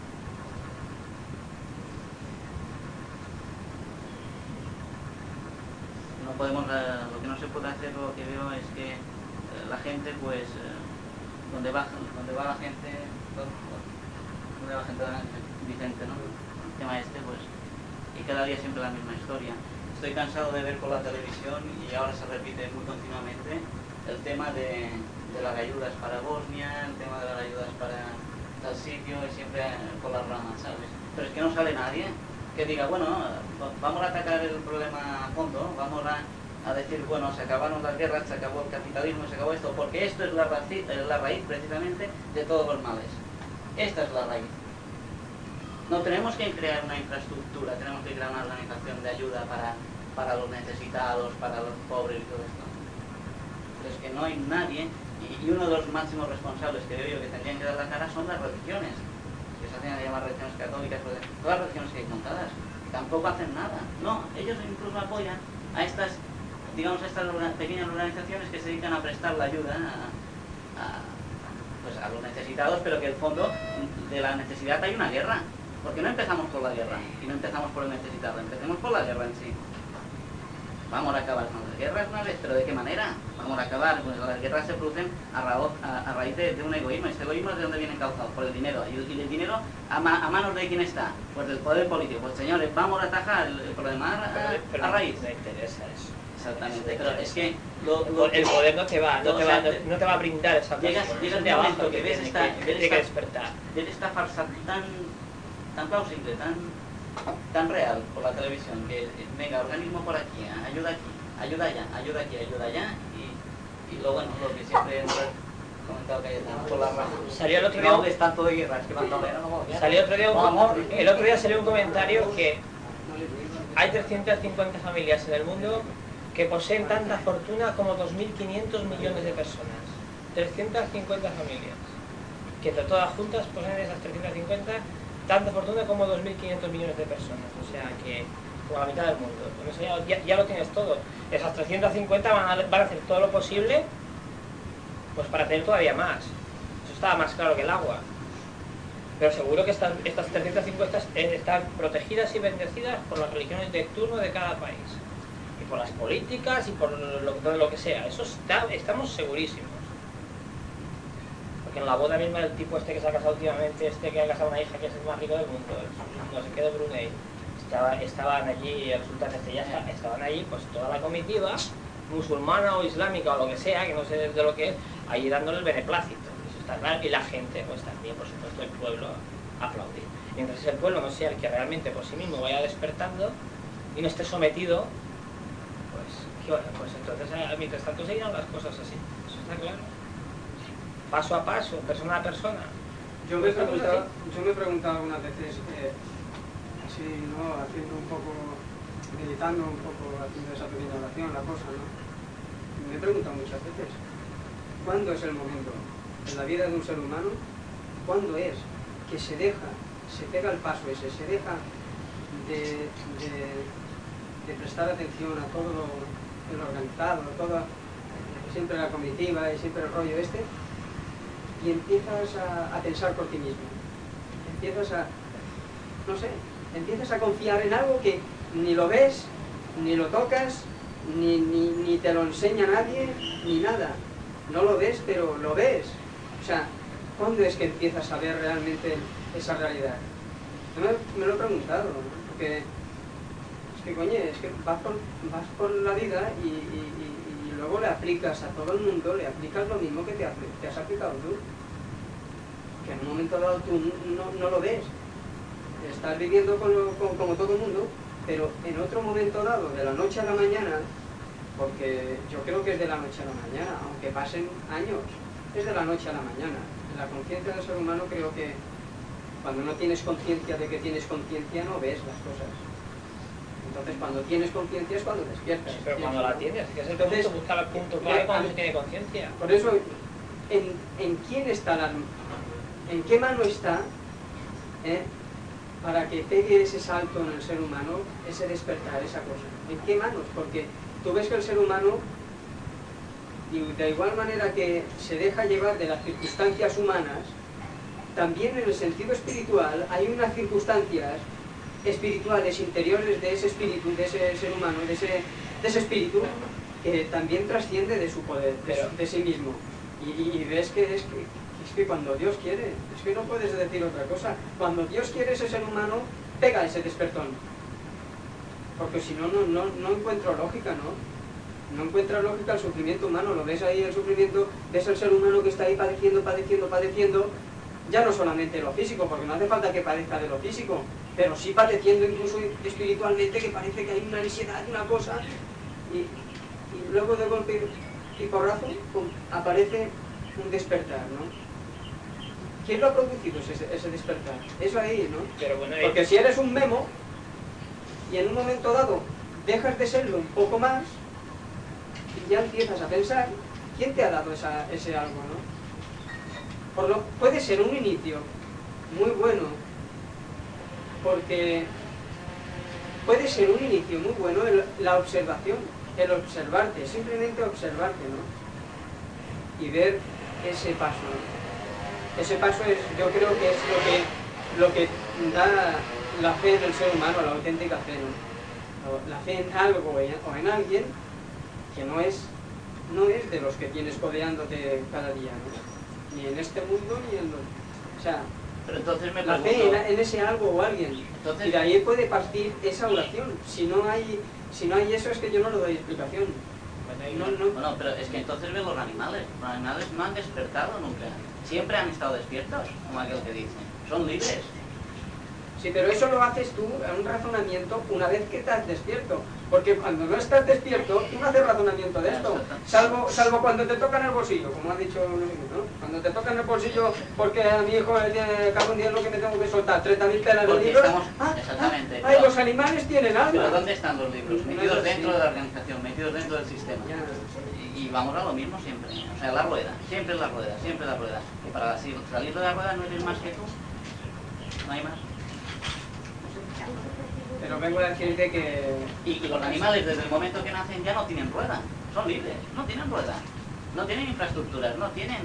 No podemos, uh, lo que no se puede hacer, lo que veo es que uh, la gente, pues, uh, donde, va, donde va la gente, donde va la gente, Vicente, ¿no? El tema este, pues, y cada día siempre la misma historia. Estoy cansado de ver por la televisión, y ahora se repite muy continuamente, el tema de, de las ayudas para Bosnia, el tema de las ayudas para tal sitio, y siempre por las ramas, ¿sabes? Pero es que no sale nadie que diga, bueno, vamos a atacar el problema a fondo, vamos a, a decir, bueno, se acabaron las guerras, se acabó el capitalismo, se acabó esto, porque esto es la raíz, la raíz precisamente de todos los males. Esta es la raíz. No tenemos que crear una infraestructura, tenemos que crear una organización de ayuda para, para los necesitados, para los pobres y todo esto. Pero es que no hay nadie, y, y uno de los máximos responsables que veo yo que tendrían que dar la cara son las religiones, que se hacen a llamar religiones católicas, todas las religiones que hay contadas, tampoco hacen nada. No, ellos incluso apoyan a estas, digamos, a estas pequeñas organizaciones que se dedican a prestar la ayuda a, a, pues a los necesitados, pero que en el fondo de la necesidad hay una guerra. Porque no empezamos por la guerra, y no empezamos por el necesitado, empecemos por la guerra en sí. Vamos a acabar con las guerras una vez, pero ¿de qué manera? Vamos a acabar, pues las guerras se producen a, ra a, a raíz de, de un egoísmo. Este egoísmo es de donde viene calzado, por el dinero. Y el, y el dinero, a, ma a manos de quién está? Pues del poder político. Pues señores, vamos a atajar el, el problema a, a, pero a raíz. No interesa eso. Exactamente, pero es que lo, lo, el poder no te va, no, no, te, o va, sea, no, no te va a brindar esa cosa. Llegas, llegas de un abajo momento que ves tiene esta, que, que, ves tiene esta, que despertar. ves esta farsa tan, tan plausible, tan, tan real por la televisión, que venga, organismo por aquí, ayuda aquí, ayuda allá, ayuda aquí, ayuda allá, y, y lo bueno, lo que siempre hemos comentado que hay por las razones. Salió el otro día, No es tanto de guerra, es que van a ver, no vamos a salió otro día un- Con amor. el otro día salió un comentario que hay trescientas cincuenta familias en el mundo que poseen tanta fortuna como dos mil quinientos millones de personas. trescientas cincuenta familias que de todas juntas poseen esas trescientas cincuenta tanta fortuna como dos mil quinientos millones de personas. O sea que como la mitad del mundo. Con eso ya, ya, ya lo tienes todo. Esas trescientas cincuenta van a, van a hacer todo lo posible pues para tener todavía más. Eso estaba más claro que el agua. Pero seguro que estas, estas trescientas cincuenta están protegidas y bendecidas por las religiones de turno de cada país. Y por las políticas y por lo, todo lo que sea. Eso está, estamos segurísimos. Porque en la boda misma del tipo este que se ha casado últimamente, este que ha casado a una hija que es el más rico del mundo, no sé qué de Brunei, estaba, estaban allí, el sultán este ya está, estaban allí pues toda la comitiva, musulmana o islámica o lo que sea, que no sé de lo que es, allí dándole el beneplácito. Eso está claro. Y la gente, pues también, por supuesto, el pueblo aplaudir. Mientras el pueblo no sea el que realmente por sí mismo vaya despertando y no esté sometido, pues, ¿qué bueno? Pues entonces, mientras tanto, seguirán las cosas así. Eso está claro. Paso a paso, persona a persona. Yo me he preguntado, yo me he preguntado algunas veces, eh, así, ¿no? Haciendo un poco, meditando un poco, haciendo esa pequeña oración, la cosa, ¿no? Me he preguntado muchas veces, ¿cuándo es el momento en la vida de un ser humano? ¿Cuándo es que se deja, se pega el paso ese, se deja de, de, de prestar atención a todo lo, lo organizado, todo, siempre la comitiva y siempre el rollo este, y empiezas a, a pensar por ti mismo, empiezas a, no sé, empiezas a confiar en algo que ni lo ves, ni lo tocas, ni, ni, ni te lo enseña nadie, ni nada. No lo ves, pero lo ves. O sea, ¿cuándo es que empiezas a ver realmente esa realidad? Yo me, me lo he preguntado, ¿no? Porque es que, coño, es que vas por, vas por la vida y, y, y, y luego le aplicas a todo el mundo, le aplicas lo mismo que te, te has aplicado tú. Que en un momento dado tú no, no lo ves. Estás viviendo con lo, con, como todo el mundo, pero en otro momento dado, de la noche a la mañana, porque yo creo que es de la noche a la mañana, aunque pasen años, es de la noche a la mañana. En la conciencia del ser humano creo que cuando no tienes conciencia de que tienes conciencia no ves las cosas. Entonces cuando tienes conciencia es cuando despiertas. Sí, pero cuando la tienes, que es el Entonces, punto, buscar el punto clave cuando se tiene conciencia. Por eso, ¿en, en quién está la, en qué mano está eh, para que pegue ese salto en el ser humano, ese despertar, esa cosa? ¿En qué manos? Porque tú ves que el ser humano, y de igual manera que se deja llevar de las circunstancias humanas, también en el sentido espiritual hay unas circunstancias espirituales interiores de ese espíritu, de ese ser humano, de ese, de ese espíritu, que también trasciende de su poder, de, su, de sí mismo. Y, y, y ves que es, que es que cuando Dios quiere, es que no puedes decir otra cosa, cuando Dios quiere ese ser humano, pega ese despertón. Porque si no, no, no, no encuentro lógica, ¿no? No encuentra lógica el sufrimiento humano, lo ves ahí el sufrimiento, ves el ser humano que está ahí padeciendo, padeciendo, padeciendo, ya no solamente lo físico, porque no hace falta que padezca de lo físico, pero sí padeciendo incluso espiritualmente, que parece que hay una ansiedad, una cosa, y, y luego de golpe y porrazo pum, aparece un despertar, ¿no? ¿Quién lo ha producido ese, ese despertar? Eso ahí, ¿no? Pero bueno, Porque si eres un memo, y en un momento dado dejas de serlo un poco más, y ya empiezas a pensar, ¿quién te ha dado esa, ese algo, no? Por lo, puede ser un inicio muy bueno, porque puede ser un inicio muy bueno el, la observación, el observarte, simplemente observarte, ¿no? Y ver ese paso, ¿no? Ese paso es, yo creo que es lo que, lo que da la fe en el ser humano, la auténtica fe, ¿no? La fe en algo o en alguien que no es, no es de los que tienes codeándote cada día, ¿no? Ni en este mundo ni en los... O sea, pero entonces me la pregunto, fe en, en ese algo o alguien. Entonces, y de ahí puede partir esa oración. Si no hay, si no hay eso es que yo no le doy explicación. No, no. Bueno, pero es que entonces ven los animales. Los animales no han despertado nunca. Siempre han estado despiertos, como aquel que dice. Son libres. Sí, pero eso lo haces tú en un razonamiento una vez que estás despierto. Porque cuando no estás despierto, tú no haces razonamiento de esto. Salvo, salvo cuando te toca en el bolsillo, como ha dicho uno, ¿no? Cuando te toca en el bolsillo porque a mi hijo le tiene cabo un día lo que me tengo que soltar, treinta mil pelas de libros. Estamos, ah, exactamente. ah, ay, los animales tienen alma. Pero ¿dónde están los libros? Metidos No, dentro sí. de la organización, metidos dentro del sistema. Y, y vamos a lo mismo siempre. O sea, la rueda, siempre la rueda, siempre la rueda. Y para salir de la rueda no eres más que tú. No hay más. Pero vengo a decirte que... Y los animales desde el momento que nacen ya no tienen rueda, son libres, no tienen rueda, no tienen infraestructuras, no tienen...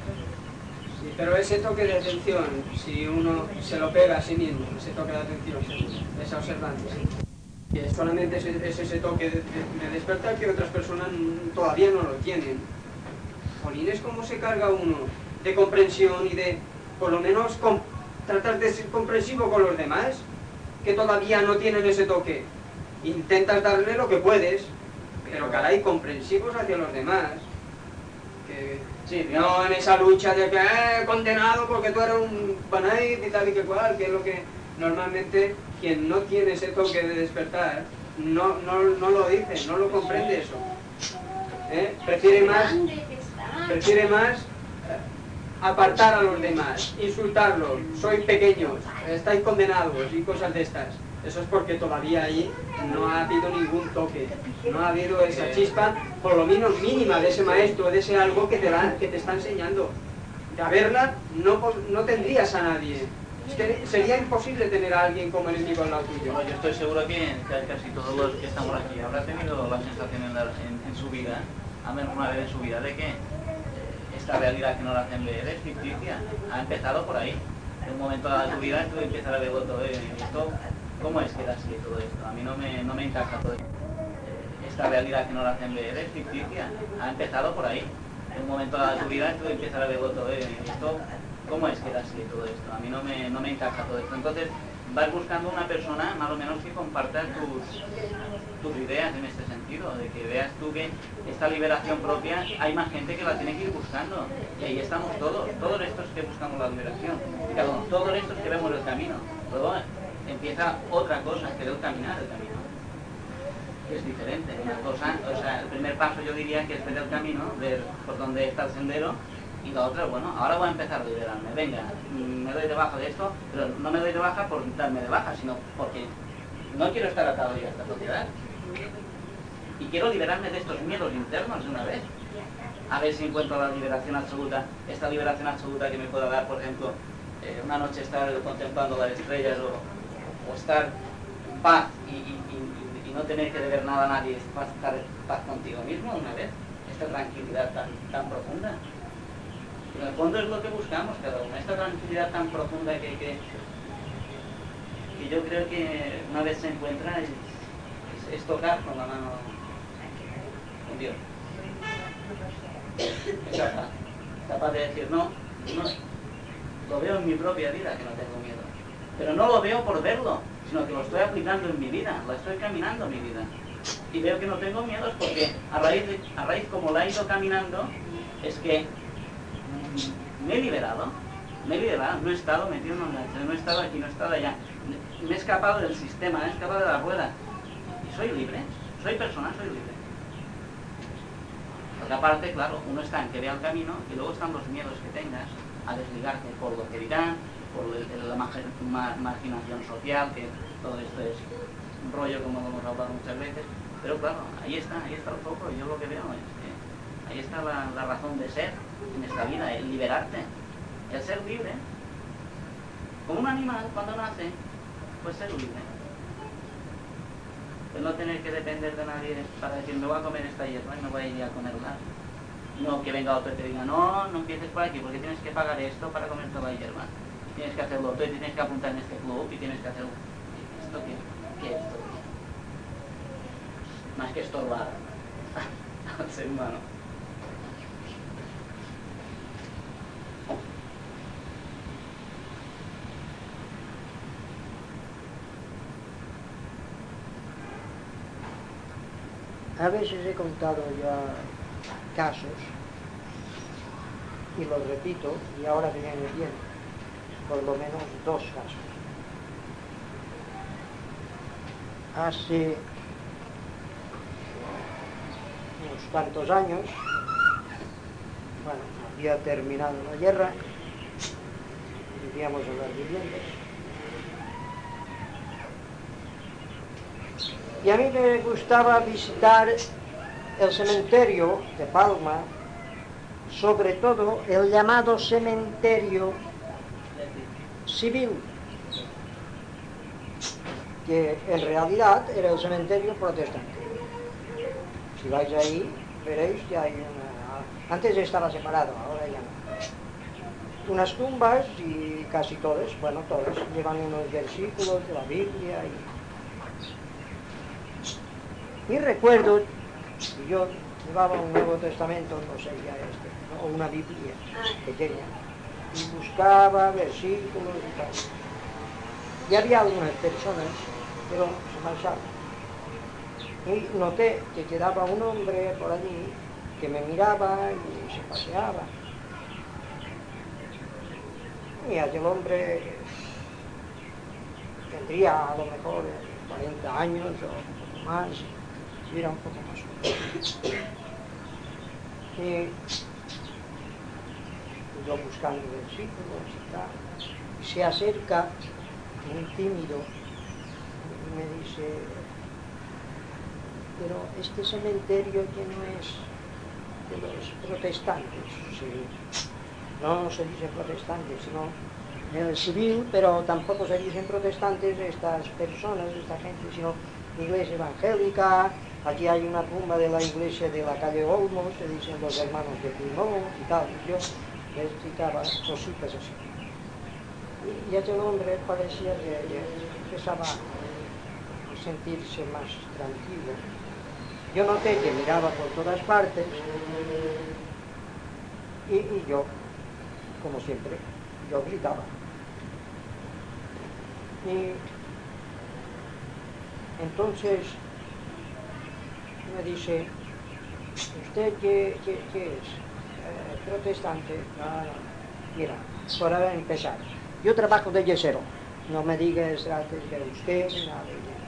Uh... Sí, pero ese toque de atención, si uno se lo pega a sí mismo, ese toque de atención, esa observancia, es solamente ese, es ese toque de, de, de despertar que otras personas todavía no lo tienen. Jolines, ¿cómo se carga uno de comprensión y de, por lo menos, com tratar de ser comprensivo con los demás? Que todavía no tienen ese toque. Intentas darle lo que puedes, pero caray, comprensivos hacia los demás. Que sí, no en esa lucha de que eh, condenado porque tú eres un panay y tal y que cual, que es lo que normalmente quien no tiene ese toque de despertar no, no, no lo dice, no lo comprende eso. ¿Eh? Prefiere más, prefiere más apartar a los demás, insultarlos, sois pequeños, estáis condenados y cosas de estas. Eso es porque todavía ahí no ha habido ningún toque, no ha habido esa chispa, por lo menos mínima, de ese maestro, de ese algo que te, da, que te está enseñando. De haberla, no, no tendrías a nadie. Es que sería imposible tener a alguien como enemigo al lado tuyo. No, yo estoy seguro que casi todos los que estamos aquí habrán tenido la sensación en, la, en, en su vida, al menos una vez en su vida, de que esta realidad que nos hacen ver es ficticia. Ha empezado por ahí. En un momento de tu vida tú empiezas a ver todo esto. ¿Cómo es que era así todo esto? A mí no me, no me encaja todo esto. Esta realidad que nos hacen ver es ficticia. Ha empezado por ahí. En un momento de tu vida tú empiezas a ver todo esto. ¿Cómo es que era así todo esto? A mí no me, no me encaja todo esto. Entonces vas buscando una persona más o menos que comparta tus, tus ideas en este sentido, de que veas tú que esta liberación propia hay más gente que la tiene que ir buscando. Y ahí estamos todos, todos estos que buscamos la liberación. Y cada uno, todos estos que vemos el camino. Luego empieza otra cosa, que es el caminar el camino. Que es diferente. Una cosa, o sea, el primer paso yo diría que es ver el camino, ver por dónde está el sendero. Y la otra, bueno, ahora voy a empezar a liberarme. Venga, me doy de baja de esto, pero no me doy de baja por darme de baja, sino porque no quiero estar atado ya a esta sociedad. Y quiero liberarme de estos miedos internos de una vez. A ver si encuentro la liberación absoluta, esta liberación absoluta que me pueda dar, por ejemplo, eh, una noche estar contemplando las estrellas o, o estar en paz y, y, y, y no tener que deber nada a nadie, estar en paz contigo mismo una vez. Esta tranquilidad tan, tan profunda. En el fondo es lo que buscamos cada uno, esta tranquilidad tan profunda que, que, que yo creo que una vez se encuentra es, es, es tocar con la mano con Dios. Es capaz, capaz de decir, no, no, lo veo en mi propia vida que no tengo miedo. Pero no lo veo por verlo, sino que lo estoy aplicando en mi vida, lo estoy caminando en mi vida. Y veo que no tengo miedos porque a raíz, de, a raíz como la he ido caminando, es que me he liberado, me he liberado, no he estado metido en un enganche, no he estado aquí, no he estado allá, me he escapado del sistema, me he escapado de la rueda y soy libre, soy persona, soy libre. Porque aparte, claro, uno está en que vea el camino y luego están los miedos que tengas a desligarte por lo que dirán, por el, el, la marg mar marginación social, que todo esto es un rollo como lo hemos hablado muchas veces, pero claro, ahí está, ahí está el foco y yo lo que veo es que ahí está la, la razón de ser en esta vida, el liberarte, el ser libre. Como un animal cuando nace, pues ser libre. El no tener que depender de nadie para decir, me voy a comer esta hierba y me voy a ir a comerla. No que venga otro y te diga, no, no empieces por aquí porque tienes que pagar esto para comer toda la hierba. Tienes que hacerlo otro y tienes que apuntar en este club y tienes que hacer... ¿Esto qué, qué es esto? Más que estorbar al ser humano. A veces he contado ya casos, y los repito, y ahora me viene bien, por lo menos dos casos. hace unos cuantos años, bueno, había terminado la guerra, vivíamos en las viviendas. Y a mí me gustaba visitar el cementerio de Palma, sobre todo el llamado cementerio civil, que en realidad era el cementerio protestante. Si vais ahí, veréis que hay una... Antes estaba separado, ahora ya no. Unas tumbas y casi todas, bueno, todas, llevan unos versículos de la Biblia y... Y recuerdo que yo llevaba un Nuevo Testamento, no sé ya este, ¿no? O una Biblia pequeña, y buscaba versículos y tal. Y había algunas personas, pero se marchaban. Y noté que quedaba un hombre por allí que me miraba y se paseaba. Y aquel hombre tendría a lo mejor cuarenta años o un poco más. Era un poco más joven. Y yo buscando versículos y tal, y se acerca muy tímido y me dice, pero este cementerio que no es de los protestantes, sí. No se dice protestantes, sino el civil, pero tampoco se dicen protestantes estas personas, esta gente, sino iglesia evangélica. Aquí hay una tumba de la iglesia de la calle Olmos, se dicen los hermanos de Plymouth y tal. Yo les explicaba cositas así. Y, y aquel hombre parecía que, que empezaba a sentirse más tranquilo. Yo noté que miraba por todas partes y, y yo, como siempre, yo gritaba. Y entonces me dice, ¿usted qué, qué, qué es? Eh, protestante. Ah, mira, para empezar, yo trabajo de yesero, no me digas antes de usted, nada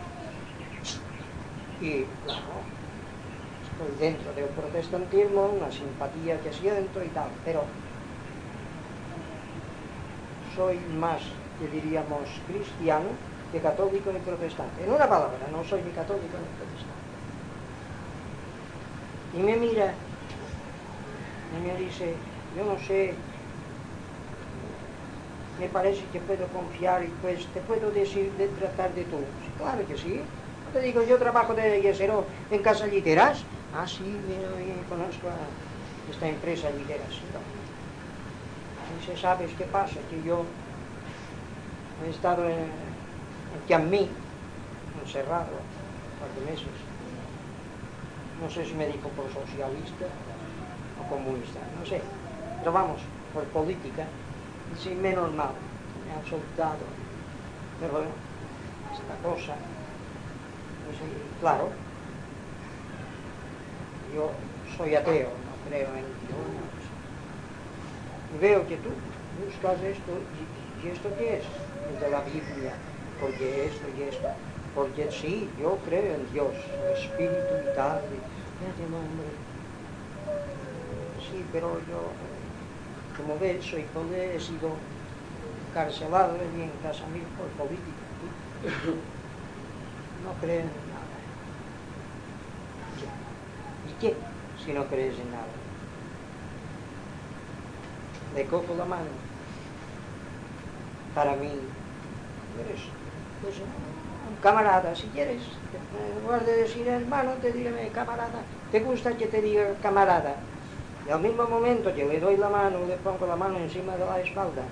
de... Y claro, estoy dentro del protestantismo, una simpatía que siento y tal, pero soy más, que diríamos, cristiano que católico ni protestante. En una palabra, no soy ni católico ni protestante. Y me mira y me dice, yo no sé, me parece que puedo confiar y pues te puedo decir de tratar de tú. Sí, claro que sí. Te digo, yo trabajo de yesero en Casa Lliteras. Ah, sí, mira, conozco a esta empresa Lliteras. Y dice, ¿sabes qué pasa? Que yo he estado en, en Tianmí, encerrado, un par de meses. No sé si me dijo por socialista o comunista, no sé. Pero vamos, por política. Y sí, menos mal, me han soltado. Pero bueno, esta cosa, pues, claro, yo soy ateo, no creo en Dios. Y veo que tú buscas esto, ¿y, y esto qué es? Es de la Biblia, porque esto y esto. Porque sí, yo creo en Dios, el Espíritu y tal. Y, hombre, sí, pero yo, como ves, soy pobre, he sido encarcelado y en casa mil por política. No creo en nada. ¿Y qué si no crees en nada? Le cojo la mano. Para mí, eres pues, un camarada, si quieres. En lugar de decir hermano, te diré camarada. ¿Te gusta que te diga camarada? Y al mismo momento que le doy la mano, le pongo la mano encima de la espalda.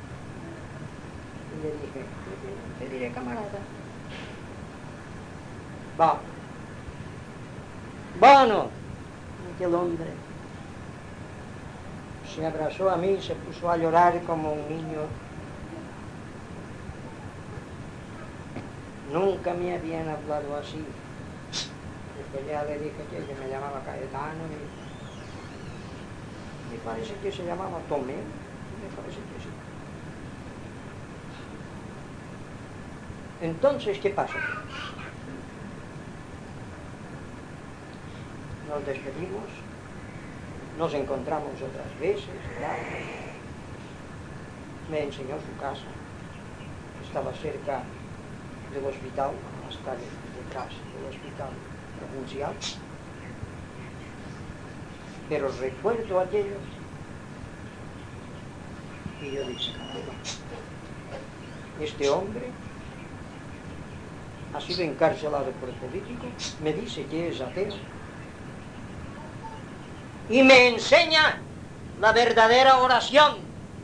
Y le dije, te, te diré camarada. Va. Bueno. Y aquel hombre se abrazó a mí, se puso a llorar como un niño. Nunca me habían hablado así. Después ya le dije que yo me llamaba Caetano y me parece que se llamaba Tomé, me parece que sí. Entonces, ¿qué pasa? nos despedimos, nos encontramos otras veces, tal. Me enseñó su casa, estaba cerca del hospital, a las calles detrás del hospital provincial, pero recuerdo aquello y yo dije, caramba, este hombre ha sido encarcelado por el político, me dice que es ateo y me enseña la verdadera oración,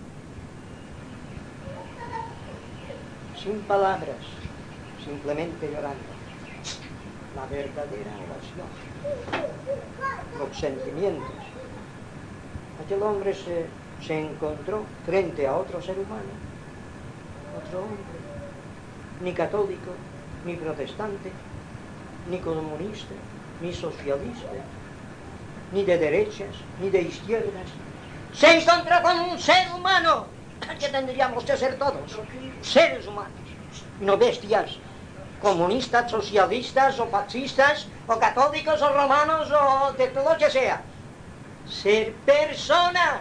sin palabras, simplemente llorando, la verdadera oración, los sentimientos. Aquel hombre se, se encontró frente a otro ser humano, otro hombre, ni católico, ni protestante, ni comunista, ni socialista, ni de derechas, ni de izquierdas. Se encontró con un ser humano, que tendríamos que ser todos, seres humanos, no bestias, comunistas, socialistas, o fascistas, o católicos, o romanos, o de todo lo que sea. Ser persona.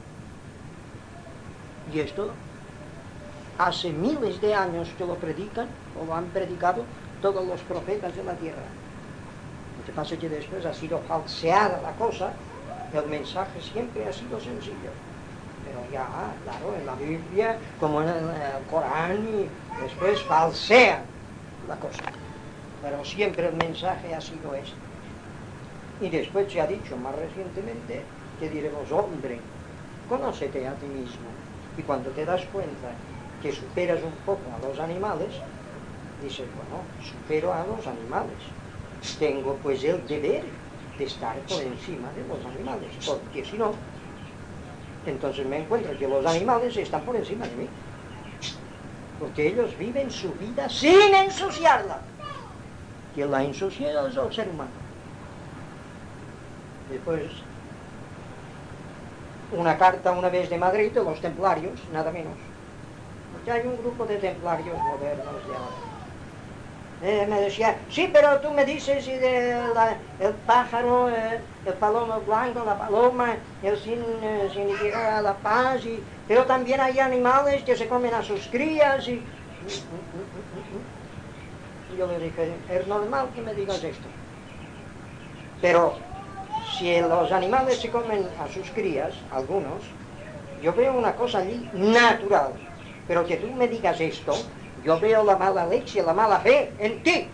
Y esto hace miles de años que lo predican, o lo han predicado todos los profetas de la tierra. Lo que pasa es que después ha sido falseada la cosa, el mensaje siempre ha sido sencillo. Pero ya, claro, en la Biblia, como en el Corán, y después falsean la cosa. Pero siempre el mensaje ha sido este. Y después se ha dicho más recientemente que diremos, hombre, conócete a ti mismo. Y cuando te das cuenta que superas un poco a los animales, dices, bueno, supero a los animales. Tengo pues el deber de estar por encima de los animales, porque si no, entonces me encuentro que los animales están por encima de mí. Porque ellos viven su vida sin ensuciarla. Quien la ensucia es el ser humano. Después, una carta una vez de Madrid de los templarios, nada menos. Porque hay un grupo de templarios modernos de ahora. Eh, me decía, sí, pero tú me dices y de la, el pájaro, eh, el palomo blanco, la paloma, el sin, eh, significa la paz, y, pero también hay animales que se comen a sus crías. Y, y yo le dije, es normal que me digas esto. Pero si los animales se comen a sus crías, algunos, yo veo una cosa allí natural. Pero que tú me digas esto, yo veo la mala leche, la mala fe en ti.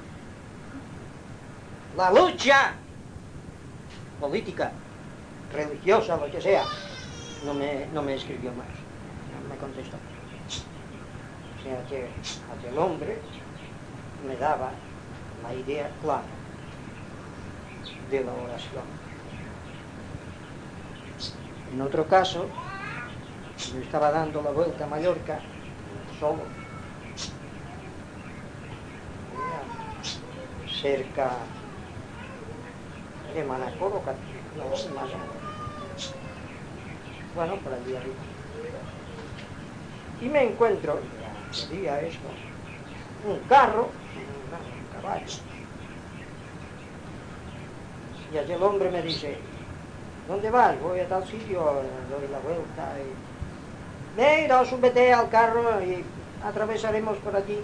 La lucha política, religiosa, lo que sea. No me, no me escribió más, no me contestó. O sea que aquel hombre me daba la idea clara de la oración. En otro caso, yo estaba dando la vuelta a Mallorca, solo, cerca de Manacor, no, más allá. Bueno, por allí arriba. Y me encuentro, ya día esto, un carro, un caballo. Y aquel hombre me dice, ¿dónde vas? Voy a tal sitio, doy la vuelta y... Mira, súbete al carro y atravesaremos por allí.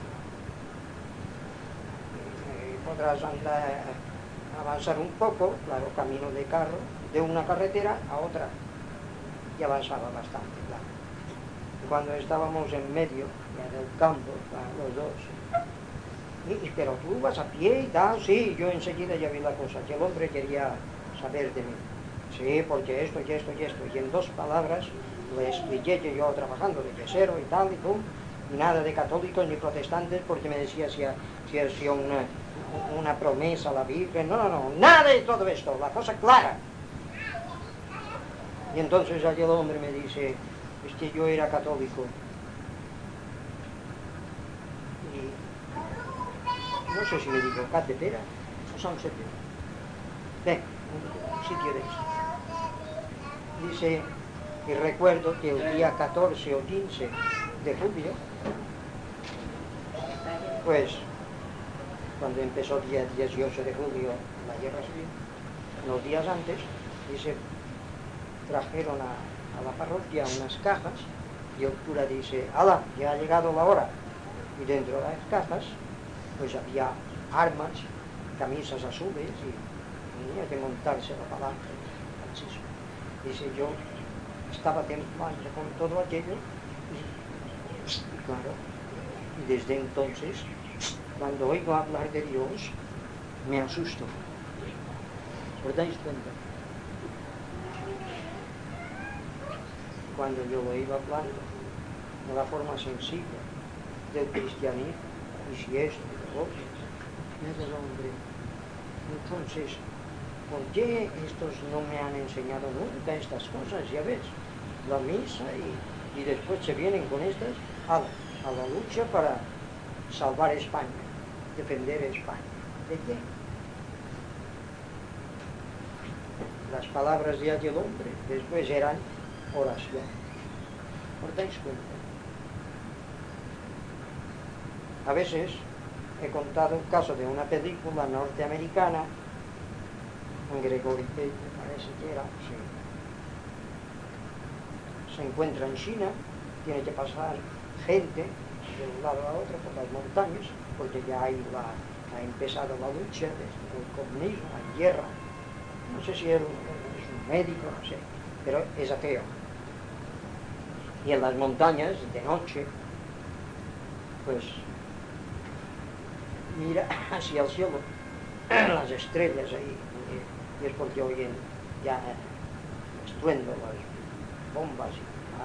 Podrás andar, avanzar un poco, claro, camino de carro, de una carretera a otra, y avanzaba bastante, claro. Y cuando estábamos en medio ya del campo, los dos, y, y, pero tú vas a pie y tal, sí, yo enseguida ya vi la cosa, que el hombre quería saber de mí. Sí, porque esto y esto y esto, y en dos palabras le expliqué que yo trabajando de quesero y tal, y pum, y nada de católicos ni protestantes, porque me decía si hacía si una... una promesa a la Virgen, no, no, no, nada de todo esto, la cosa clara. Y entonces aquel hombre me dice, es que yo era católico. Y no sé si me dijo Catepera o San Sepio. Ven, un sitio de eso. Dice, y recuerdo que el día catorce o quince de julio, pues, cuando empezó el día dieciocho de julio la guerra civil, los días antes, y se trajeron a, a la parroquia unas cajas, y el cura dice, ¡hala, ya ha llegado la hora! Y dentro de las cajas, pues había armas, camisas azules, y tenía que montarse la palanca. Dice, yo estaba temblando con todo aquello, y, y claro, y desde entonces, cuando oigo hablar de Dios, me asusto. ¿Os dais cuenta? Cuando yo lo iba hablando de la forma sencilla del cristianismo, y si esto, y lo otro, es del hombre. Entonces, ¿por qué estos no me han enseñado nunca estas cosas? Ya ves, la misa y, y después se vienen con estas a la, a la lucha para salvar España, defender España. ¿De qué? Las palabras de aquel hombre después eran oración. ¿Os dais cuenta? A veces he contado el caso de una película norteamericana, en Gregory Peck, me parece que era, sí. Se encuentra en China, tiene que pasar gente de un lado a otro por las montañas, porque ya hay la, ha empezado la lucha desde el comunismo, la guerra. No sé si él es un médico, no sé, pero es ateo. Y en las montañas, de noche, pues mira hacia el cielo, las estrellas ahí, y es porque oyen ya estruendo las bombas y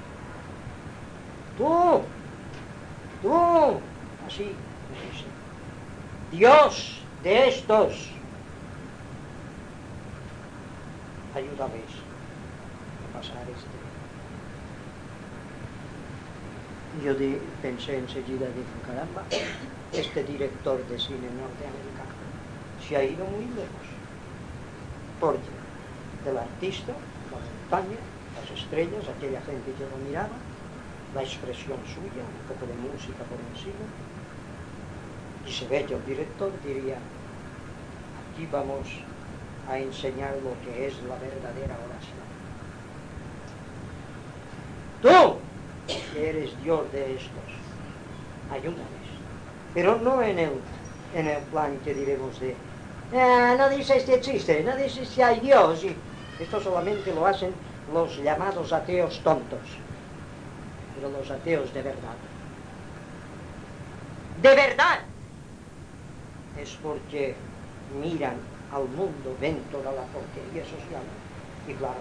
armas. ¡Tú! ¡Tú! Así, así, sí. Dios de estos, ayúdales a pasar este. Yo di, pensé enseguida, dije, caramba, este director de cine norteamericano se ha ido muy lejos, porque del artista, la montaña, las estrellas, aquella gente que lo miraba, la expresión suya, un poco de música por encima, y se ve que el director diría, aquí vamos a enseñar lo que es la verdadera oración. ¡Tú! Que eres Dios de estos, ayúdales, pero no en el, en el plan que diremos de ah, no dice este chiste, no dice si hay Dios, y esto solamente lo hacen los llamados ateos tontos, pero los ateos de verdad, de verdad, es porque miran al mundo, ven toda la porquería social, y claro,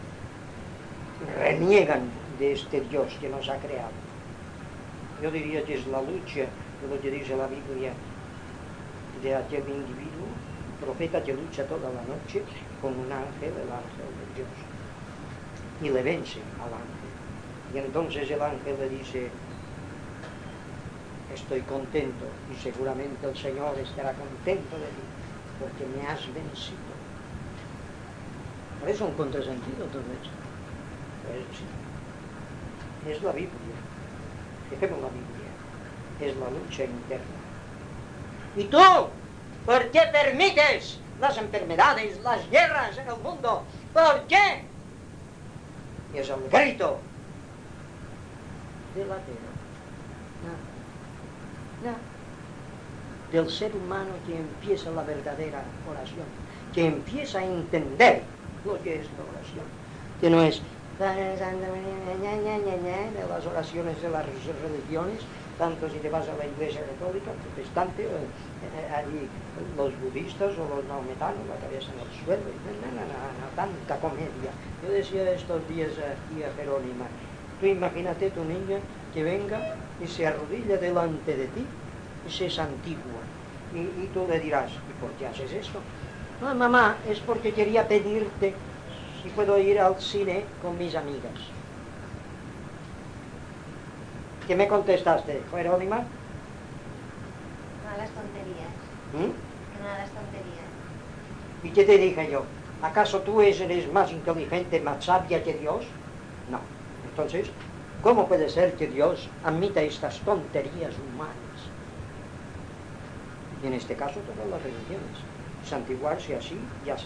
reniegan de este Dios que nos ha creado. Yo diría que es la lucha de lo que dice la Biblia de aquel individuo, profeta que lucha toda la noche con un ángel, el ángel de Dios, y le vence al ángel. Y entonces el ángel le dice, estoy contento, y seguramente el Señor estará contento de ti, porque me has vencido. Por eso un contrasentido todo esto. Pues sí. Es la Biblia, dejemos la Biblia, es la lucha interna. ¿Y tú? ¿Por qué permites las enfermedades, las guerras en el mundo? ¿Por qué? Y es el grito del ateo. No, no. Del ser humano que empieza la verdadera oración, que empieza a entender lo que es la oración, que no es de las oraciones de las religiones, tanto si te vas a la iglesia católica, protestante, eh, allí los budistas o los maometanos, la cabeza en el suelo, no, no, no, no, tanta comedia. Yo decía estos días aquí a Jerónima, tú imagínate tu niña que venga y se arrodilla delante de ti y se santigua, y, y tú le dirás, ¿y por qué haces esto? No, mamá, es porque quería pedirte si puedo ir al cine con mis amigas. ¿Qué me contestaste, Jerónima? No a las tonterías. ¿Mm? No a las tonterías. ¿Y qué te dije yo? ¿Acaso tú eres más inteligente, más sabia que Dios? No. Entonces, ¿cómo puede ser que Dios admita estas tonterías humanas? Y en este caso todas las religiones. Santiguarse así, ya sabe.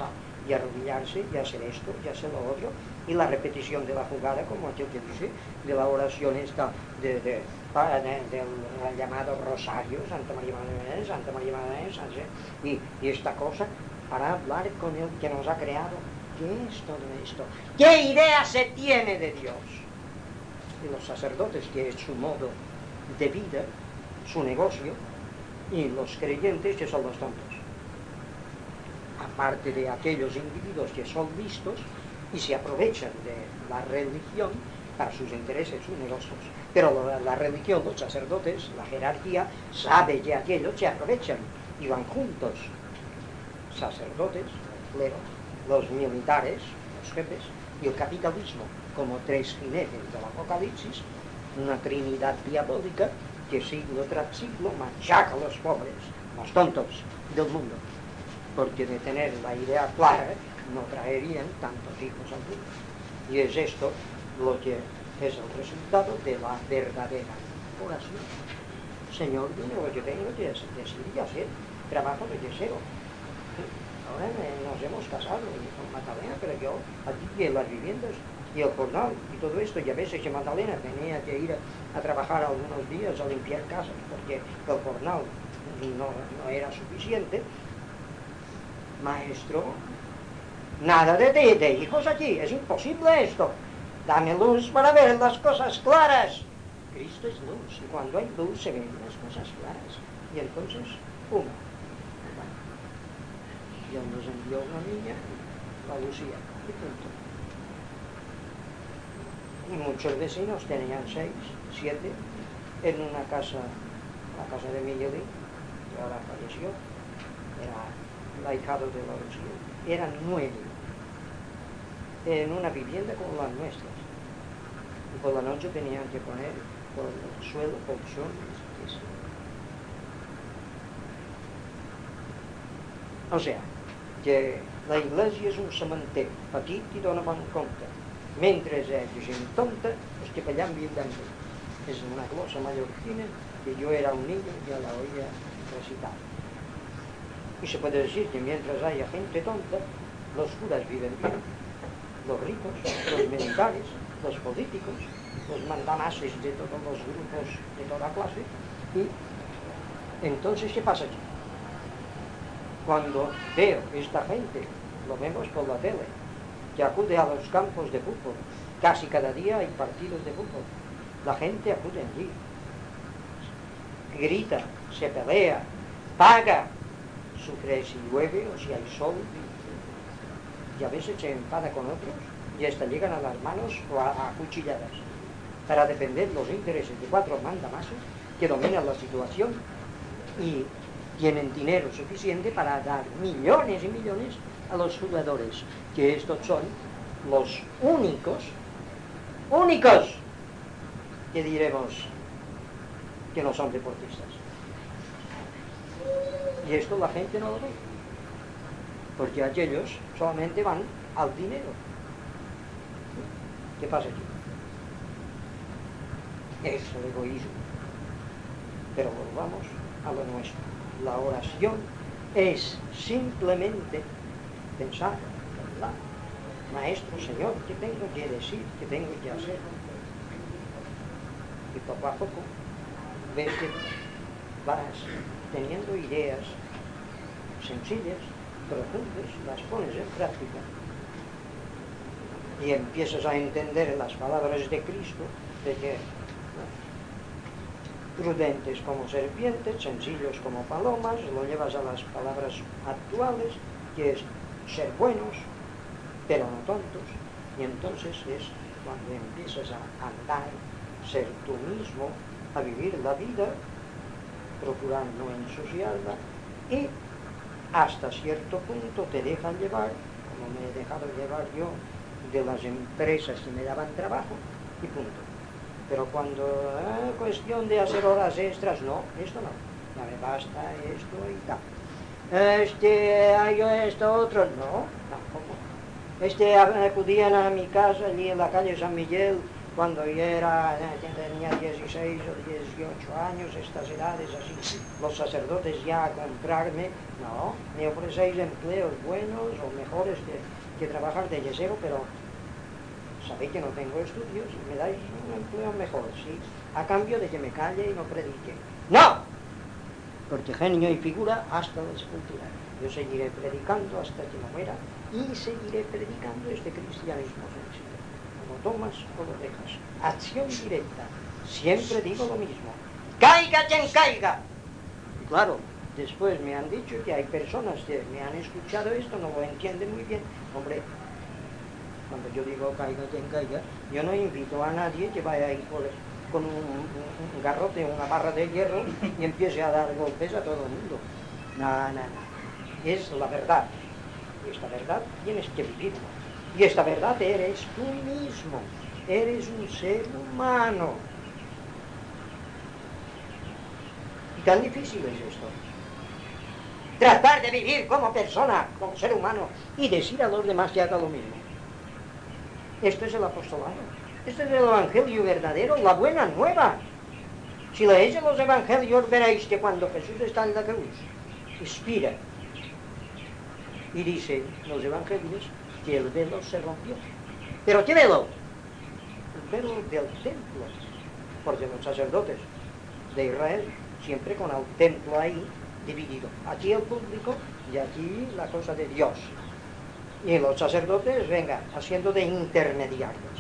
y arrodillarse, y hacer esto, y hacer lo otro, y la repetición de la jugada, como aquel que dice, de la oración esta, de, de, de, del llamado rosario, Santa María Magdalena, Santa María Magdalena, Santa, y, y esta cosa, para hablar con el que nos ha creado. ¿Qué es todo esto? ¿Qué idea se tiene de Dios? Y los sacerdotes, que es su modo de vida, su negocio, y los creyentes, que son los tontos. Aparte de aquellos individuos que son listos y se aprovechan de la religión para sus intereses, sus negocios. Pero la, la religión, los sacerdotes, la jerarquía, sabe que aquellos se aprovechan y van juntos. Sacerdotes, el clero, los militares, los jefes, y el capitalismo, como tres jinetes del Apocalipsis, una trinidad diabólica que siglo tras siglo machaca a los pobres, los tontos del mundo, porque de tener la idea clara no traerían tantos hijos al mundo. Y es esto lo que es el resultado de la verdadera oración. Señor, dime lo que tengo que decir y hacer, trabajo de yesero. Ahora nos hemos casado con Magdalena, pero yo aquí en las viviendas y el jornal y todo esto, y a veces que Magdalena tenía que ir a, a trabajar algunos días a limpiar casas porque el jornal no, no era suficiente. Maestro, nada de, de, de hijos aquí, es imposible esto. Dame luz para ver las cosas claras. Cristo es luz, y cuando hay luz se ven las cosas claras. Y entonces, pum. Dios nos envió una niña, la Lucía, y punto. Y muchos vecinos tenían seis, siete, en una casa, la casa de Miguelín, que ahora falleció, era el ahijado de la Lucía, eran nueve, en una vivienda como las nuestras. Y por la noche tenían que poner por el suelo colchones. O sea, que la iglesia és un cementeri, petit i dona bon compte. Mentre hi hagi gent tonta, els que allà viuran bé. És una glosa mallorquina que yo era un niño y ya la oía recitar. Y se puede decir que mientras haya gente tonta, los curas viven bien, los ricos, los militares, los políticos, los mandamases de todos los grupos de toda clase. Y entonces, ¿qué pasa aquí? Cuando veo esta gente, lo vemos por la tele, que acude a los campos de fútbol, casi cada día hay partidos de fútbol, la gente acude allí, grita, se pelea, paga, sufre si llueve o si hay sol, y a veces se enfada con otros y hasta llegan a las manos o a, a cuchilladas, para defender los intereses de cuatro mandamases que dominan la situación y tienen dinero suficiente para dar millones y millones a los jugadores, que estos son los únicos, únicos, que diremos que no son deportistas. Y esto la gente no lo ve, porque aquellos solamente van al dinero. ¿Qué pasa aquí? Es el egoísmo. Pero volvamos a lo nuestro. La oración es simplemente pensar, ¿verdad? Maestro, Señor, ¿qué tengo que decir? ¿Qué tengo que hacer? Y poco a poco ves que vas teniendo ideas sencillas, profundas, las pones en práctica y empiezas a entender las palabras de Cristo, de que prudentes como serpientes, sencillos como palomas, lo llevas a las palabras actuales, que es ser buenos, pero no tontos, y entonces es cuando empiezas a andar, ser tú mismo, a vivir la vida, procurar no ensuciarla, y hasta cierto punto te dejan llevar, como me he dejado llevar yo, de las empresas que me daban trabajo, y punto. Pero cuando es eh, cuestión de hacer horas extras, no, esto no, ya me basta esto y tal. Este, hay esto otro, no, tampoco. Este, acudían a mi casa allí en la calle San Miguel cuando yo era, tenía dieciséis o dieciocho años, estas edades así, los sacerdotes ya a comprarme, no, me ofrecéis empleos buenos o mejores que, que trabajar de yesero, pero sabéis que no tengo estudios y me dais un empleo mejor, ¿sí? A cambio de que me calle y no predique. ¡No! Porque genio y figura hasta la sepultura. Yo seguiré predicando hasta que no muera y seguiré predicando este cristianismo sencillo. O lo tomas o lo dejas. Acción directa. Siempre digo lo mismo. ¡Caiga quien caiga! Y claro, después me han dicho que hay personas que me han escuchado esto, no lo entienden muy bien. Hombre, cuando yo digo caiga quien caiga, yo no invito a nadie que vaya a ir por, con un, un, un garrote, una barra de hierro y empiece a dar golpes a todo el mundo. No, no, no. Es la verdad. Y esta verdad tienes que vivirla. Y esta verdad eres tú mismo. Eres un ser humano. Y tan difícil es esto. Tratar de vivir como persona, como ser humano, y decir a los demás que haga lo mismo. Esto es el apostolado. Esto es el evangelio verdadero, la buena nueva. Si leéis en los evangelios veréis que cuando Jesús está en la cruz, expira, y dice los evangelios que el velo se rompió. ¿Pero qué velo? El velo del templo. Porque los sacerdotes de Israel, siempre con el templo ahí dividido. Aquí el público y aquí la cosa de Dios. Y los sacerdotes, venga, haciendo de intermediarios.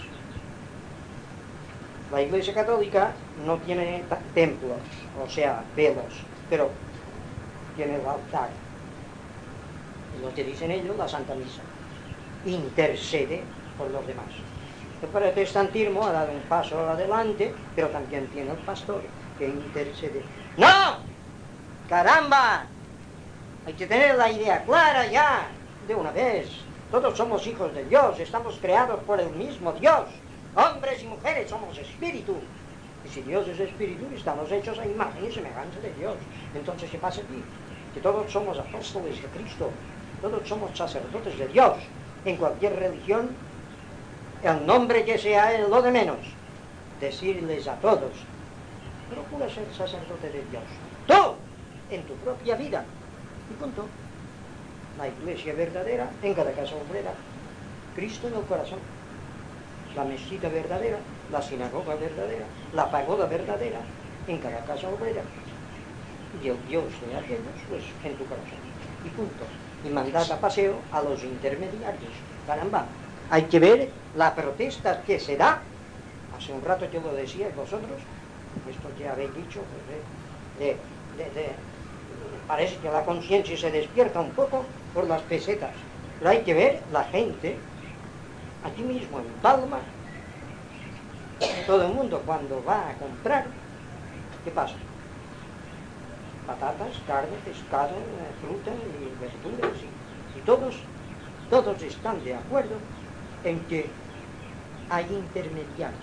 La Iglesia Católica no tiene templos, o sea, velos, pero tiene el altar. Y lo que dicen ellos, la Santa Misa. Intercede por los demás. El protestantismo ha dado un paso adelante, pero también tiene el pastor que intercede. ¡No! ¡Caramba! Hay que tener la idea clara ya, de una vez. Todos somos hijos de Dios, estamos creados por el mismo Dios. Hombres y mujeres somos espíritu. Y si Dios es espíritu, estamos hechos a imagen y semejanza de Dios. Entonces, ¿qué pasa aquí? Que todos somos apóstoles de Cristo, todos somos sacerdotes de Dios. En cualquier religión, el nombre que sea es lo de menos. Decirles a todos, procura ser sacerdote de Dios. Tú, en tu propia vida. Y punto. La iglesia verdadera en cada casa obrera, Cristo en el corazón. La mezquita verdadera, la sinagoga verdadera, la pagoda verdadera en cada casa obrera. Y el Dios de aquellos, pues, en tu corazón. Y punto. Y mandad a paseo a los intermediarios. Caramba, hay que ver la protesta que se da. Hace un rato yo lo decía, vosotros, esto que habéis dicho, pues, de, de, de, de parece que la conciencia se despierta un poco por las pesetas. Pero hay que ver la gente, aquí mismo en Palma, todo el mundo cuando va a comprar, ¿qué pasa? Patatas, carne, pescado, fruta y verduras. Y, y todos, todos están de acuerdo en que hay intermediarios.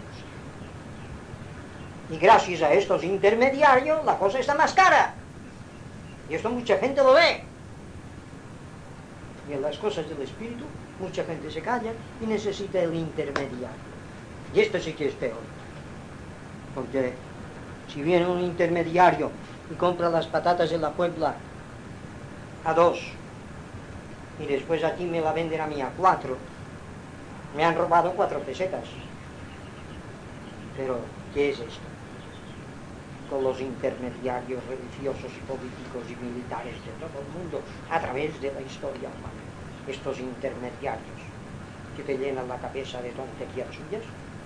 Y gracias a estos intermediarios la cosa está más cara. Y esto mucha gente lo ve. Y en las cosas del espíritu, mucha gente se calla y necesita el intermediario. Y esto sí que es peor. Porque si viene un intermediario y compra las patatas en la Puebla a dos, y después aquí me la venden a mí a cuatro, me han robado cuatro pesetas. Pero, ¿qué es esto? Con los intermediarios religiosos, políticos y militares de todo el mundo a través de la historia humana. Estos intermediarios que te llenan la cabeza de tonterías suyas,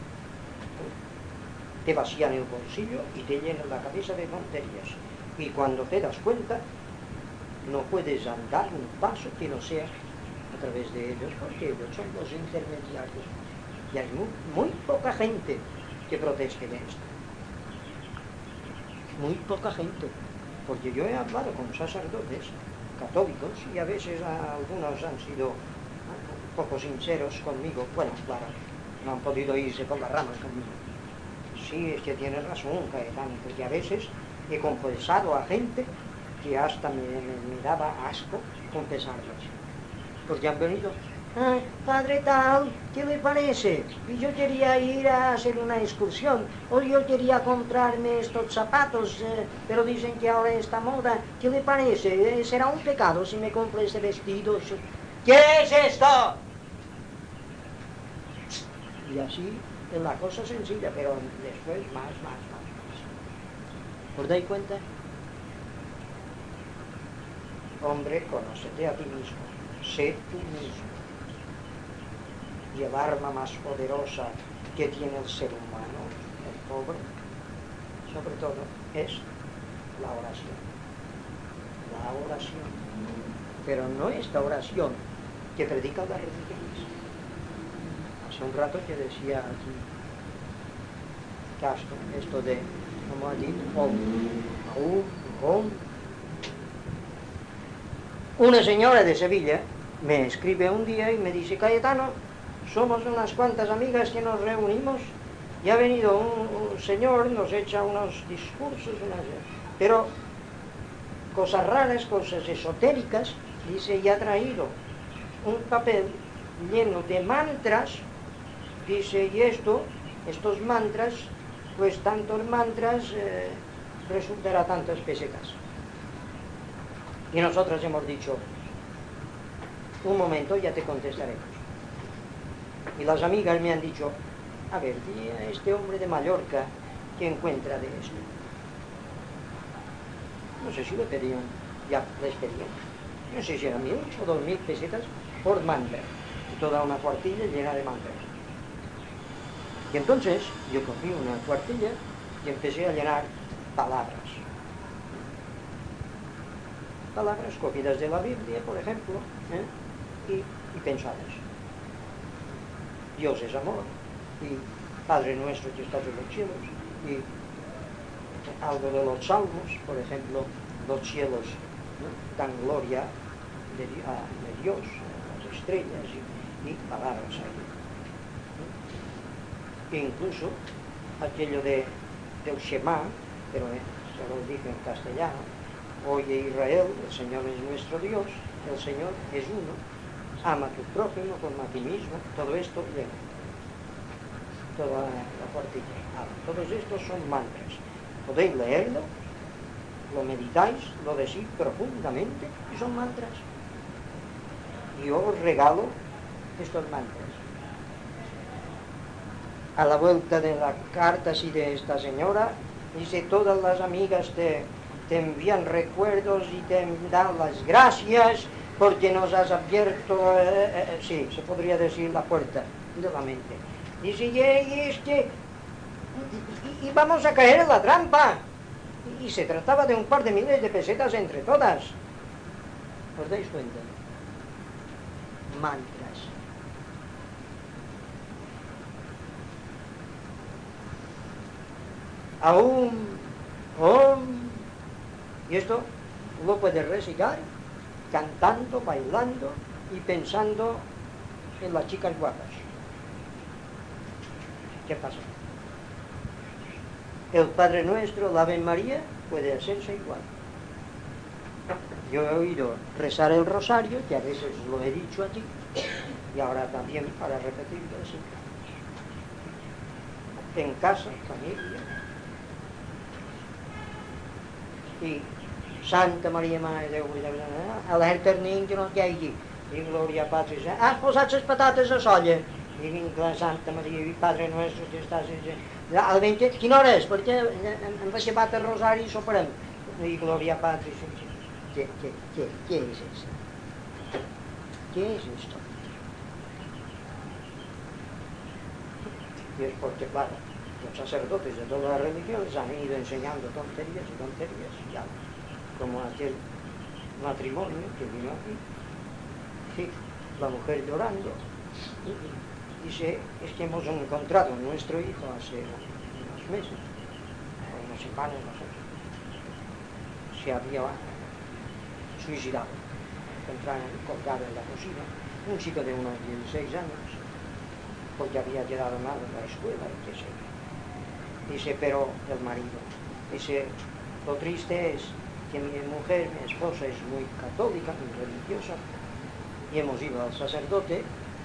te vacían el bolsillo y te llenan la cabeza de tonterías. Y cuando te das cuenta, no puedes andar un paso que no sea a través de ellos, porque ellos son los intermediarios. Y hay muy, muy poca gente que proteste de esto. Muy poca gente, porque yo he hablado con sacerdotes católicos y a veces a algunos han sido un poco sinceros conmigo. Bueno, claro, no han podido irse por las ramas conmigo. Sí, es que tienes razón, Caetano, porque a veces he confesado a gente que hasta me, me, me daba asco confesarlos. Porque han venido, ah, padre tal, ¿qué le parece? Y yo quería ir a hacer una excursión, o yo quería comprarme estos zapatos, eh, pero dicen que ahora está moda, ¿qué le parece? Eh, ¿Será un pecado si me compro ese vestido? Si... ¿Qué es esto? Y así es la cosa sencilla, pero después más, más, más, más. ¿Os dais cuenta? Hombre, conócete a ti mismo, sé tú mismo. Y el arma más poderosa que tiene el ser humano, el pobre, sobre todo, es la oración. La oración. Pero no esta oración que predica la religión. Hace un rato que decía aquí Castro, esto de, como ha dicho, om, aum, om. Una señora de Sevilla me escribe un día y me dice, Cayetano, somos unas cuantas amigas que nos reunimos y ha venido un, un señor, nos echa unos discursos, unas, pero cosas raras, cosas esotéricas, dice, y ha traído un papel lleno de mantras, dice, y esto, estos mantras, pues tantos mantras eh, resultará tantas pesetas. Y nosotros hemos dicho, un momento, ya te contestaremos. Y las amigas me han dicho, a ver, a este hombre de Mallorca, ¿qué encuentra de esto? No sé si le pedían, ya les pedían, no sé si eran mil o dos mil pesetas por mantra, y toda una cuartilla llena de mantras. Y entonces yo cogí una cuartilla y empecé a llenar palabras. Palabras cogidas de la Biblia, por ejemplo, ¿eh? y, y pensadas. Dios es amor, y Padre nuestro que estás en los cielos, y algo de los salmos, por ejemplo, los cielos, ¿no? Dan gloria de, a, de Dios, las estrellas, y, y palabras ahí. ¿no? E incluso aquello de, del Shema, pero eh, se lo dije en castellano, oye Israel, el Señor es nuestro Dios, el Señor es uno, ama a tu prójimo como a ti mismo, todo esto llena, toda la, la cuartilla. Ahora, todos estos son mantras. Podéis leerlo, lo meditáis, lo decís profundamente y son mantras. Y yo os regalo estos mantras. A la vuelta de la carta así de esta señora, dice, todas las amigas te, te envían recuerdos y te dan las gracias porque nos has abierto, eh, eh, sí, se podría decir, la puerta de la mente. Dice, y, y es que y, y vamos a caer en la trampa. Y, y se trataba de un par de miles de pesetas entre todas. ¿Os dais cuenta? Mantras. Aún, om, y esto lo puedes recitar cantando, bailando y pensando en las chicas guapas. ¿Qué pasa? El Padre Nuestro, la Ave María, puede hacerse igual. Yo he oído rezar el rosario, que a veces lo he dicho aquí, y ahora también para repetirlo así. En casa, familia. I Santa Maria Mare de Déu, alerta nin que no caigui, i glòria a Patri. Has posat les patates a solla? I vinc la Santa Maria i Padre Nuestro que estàs... Al vint... Quina hora és? Perquè hem acabat el rosari i soparem. I glòria a Patri. ¿Qué, qué, qué, qué es esto? ¿Qué es esto? Y es porque, claro, los sacerdotes de todas las religiones han ido enseñando tonterías y tonterías, ya, como aquel matrimonio que vino aquí, sí, la mujer llorando, y dice, es que hemos encontrado a nuestro hijo hace unos meses, o unas semanas, no sé, se había suicidado, encontraron colgado en la cocina, un chico de unos dieciséis años, porque había quedado mal en la escuela, y qué sé. Dice, pero el marido, dice, lo triste es que mi mujer, mi esposa, es muy católica, muy religiosa, y hemos ido al sacerdote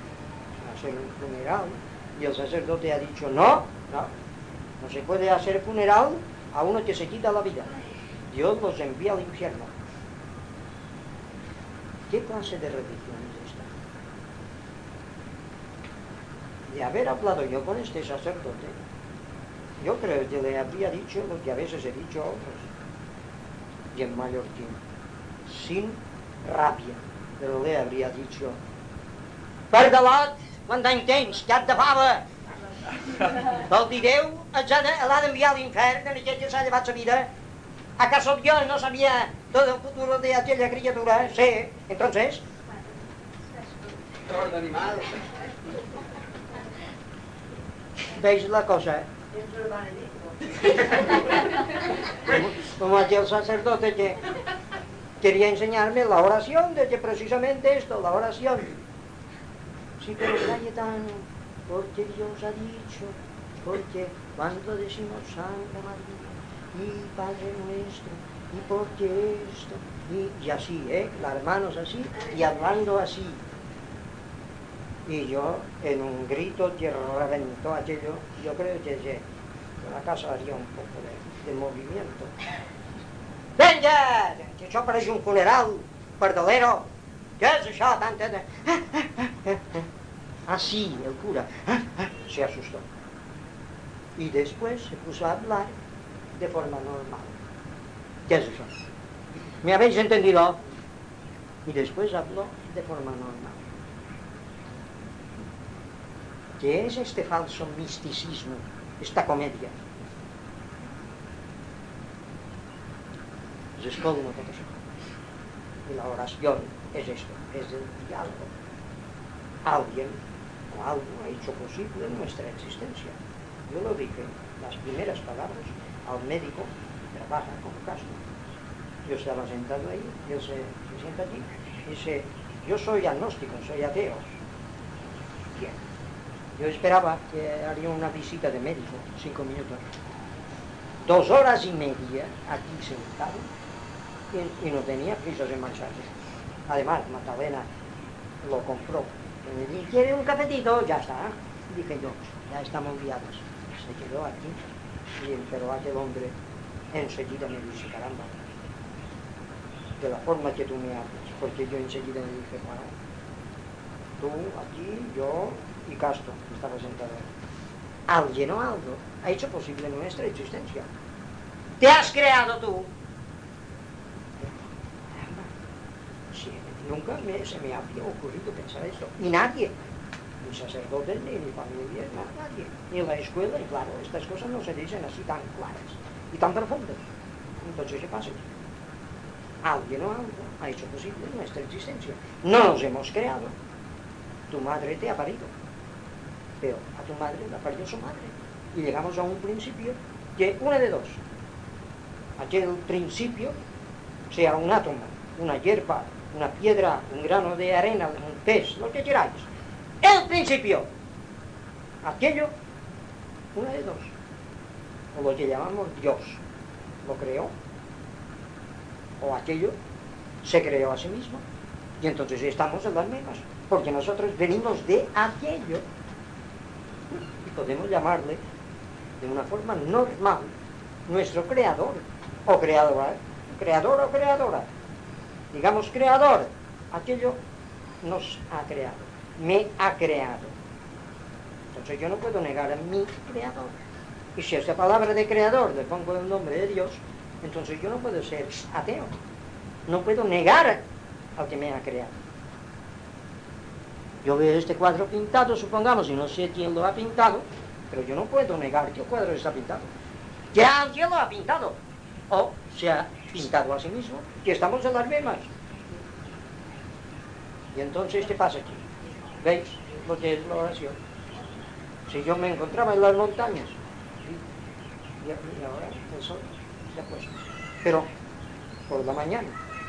hacer un funeral, y el sacerdote ha dicho, no, no, no se puede hacer funeral a uno que se quita la vida. Dios los envía al infierno. ¿Qué clase de religión es esta? De haber hablado yo con este sacerdote, yo creo que le habría dicho lo que a veces he dicho a otros, y en mallorquín, sin rabia, però le habría dicho, perdalot, quan d'any tens, cap de fava! Vol dir Déu, l'ha d'enviar a l'infern, en aquest que s'ha llevat la vida. ¿Acaso Dios no sabía todo el futuro de aquella criatura? Sí, entonces... Tordo animal. ¿Veis la cosa? Como, como aquel sacerdote que quería enseñarme la oración, de que precisamente esto, la oración. Sí, pero Cayetano, porque Dios ha dicho, porque cuando decimos Santa María y Padre Nuestro, y porque esto, y, y así, ¿eh? Las manos así, y hablando así. Y yo, en un grito que reventó aquello, yo creo que, que la casa haría un poco de, de movimiento. Venga, que això pareix un funeral, perdalero, què és això, tanta... De... Así, el cura, se asustó. Y después se puso a hablar de forma normal. ¿Qué es eso? ¿Me habéis entendido? Y después habló de forma normal. ¿Qué es este falso misticismo, esta comedia? Es colmo todo eso. Y la oración es esto, es el diálogo. Alguien o algo ha hecho posible nuestra existencia. Yo lo dije, las primeras palabras, al médico trabaja con Castro. Yo estaba sentado ahí, él se, se sienta aquí, y dice, yo soy agnóstico, soy ateo. Bien. Yo esperaba que haría una visita de médico, cinco minutos. Dos horas y media aquí sentado y, y no tenía prisas en marcharse. Además, Magdalena lo compró. Y me dijo, ¿quiere un cafetito? Ya está. Dije yo, ya estamos liados. Se quedó aquí, y, pero aquel hombre enseguida me dice, caramba, de la forma que tú me hablas, porque yo enseguida le dije, bueno, tú aquí, yo y Castro, que estaba sentado ahí. Alguien o algo ha hecho posible nuestra existencia. ¿Te has creado tú? Sí, nunca me, se me había ocurrido pensar eso. Y nadie, ni sacerdotes, ni, ni familias, nadie. Ni en la escuela, y claro, estas cosas no se dicen así tan claras y tan profundas. Entonces, ¿qué pasa? Alguien o algo ha hecho posible nuestra existencia. No nos hemos creado. Tu madre te ha parido. Pero a tu madre la parió su madre. Y llegamos a un principio que una de dos. Aquel principio, sea un átomo, una hierba, una piedra, un grano de arena, un pez, lo que queráis. El principio. Aquello, una de dos. O lo que llamamos Dios, lo creó. O aquello se creó a sí mismo. Y entonces estamos en las mismas. Porque nosotros venimos de aquello. Y podemos llamarle de una forma normal nuestro creador o creadora, creador o creadora. Digamos creador, aquello nos ha creado, me ha creado. Entonces yo no puedo negar a mi creador. Y si a esta palabra de creador le pongo el nombre de Dios, entonces yo no puedo ser ateo. No puedo negar al que me ha creado. Yo veo este cuadro pintado, supongamos, y no sé quién lo ha pintado, pero yo no puedo negar que el cuadro está pintado. Que alguien lo ha pintado. O se ha pintado a sí mismo, que estamos en las mismas. Y entonces, ¿qué pasa aquí? ¿Veis lo que es la oración? Si yo me encontraba en las montañas, y, y ahora el sol se ha puesto, pero por la mañana,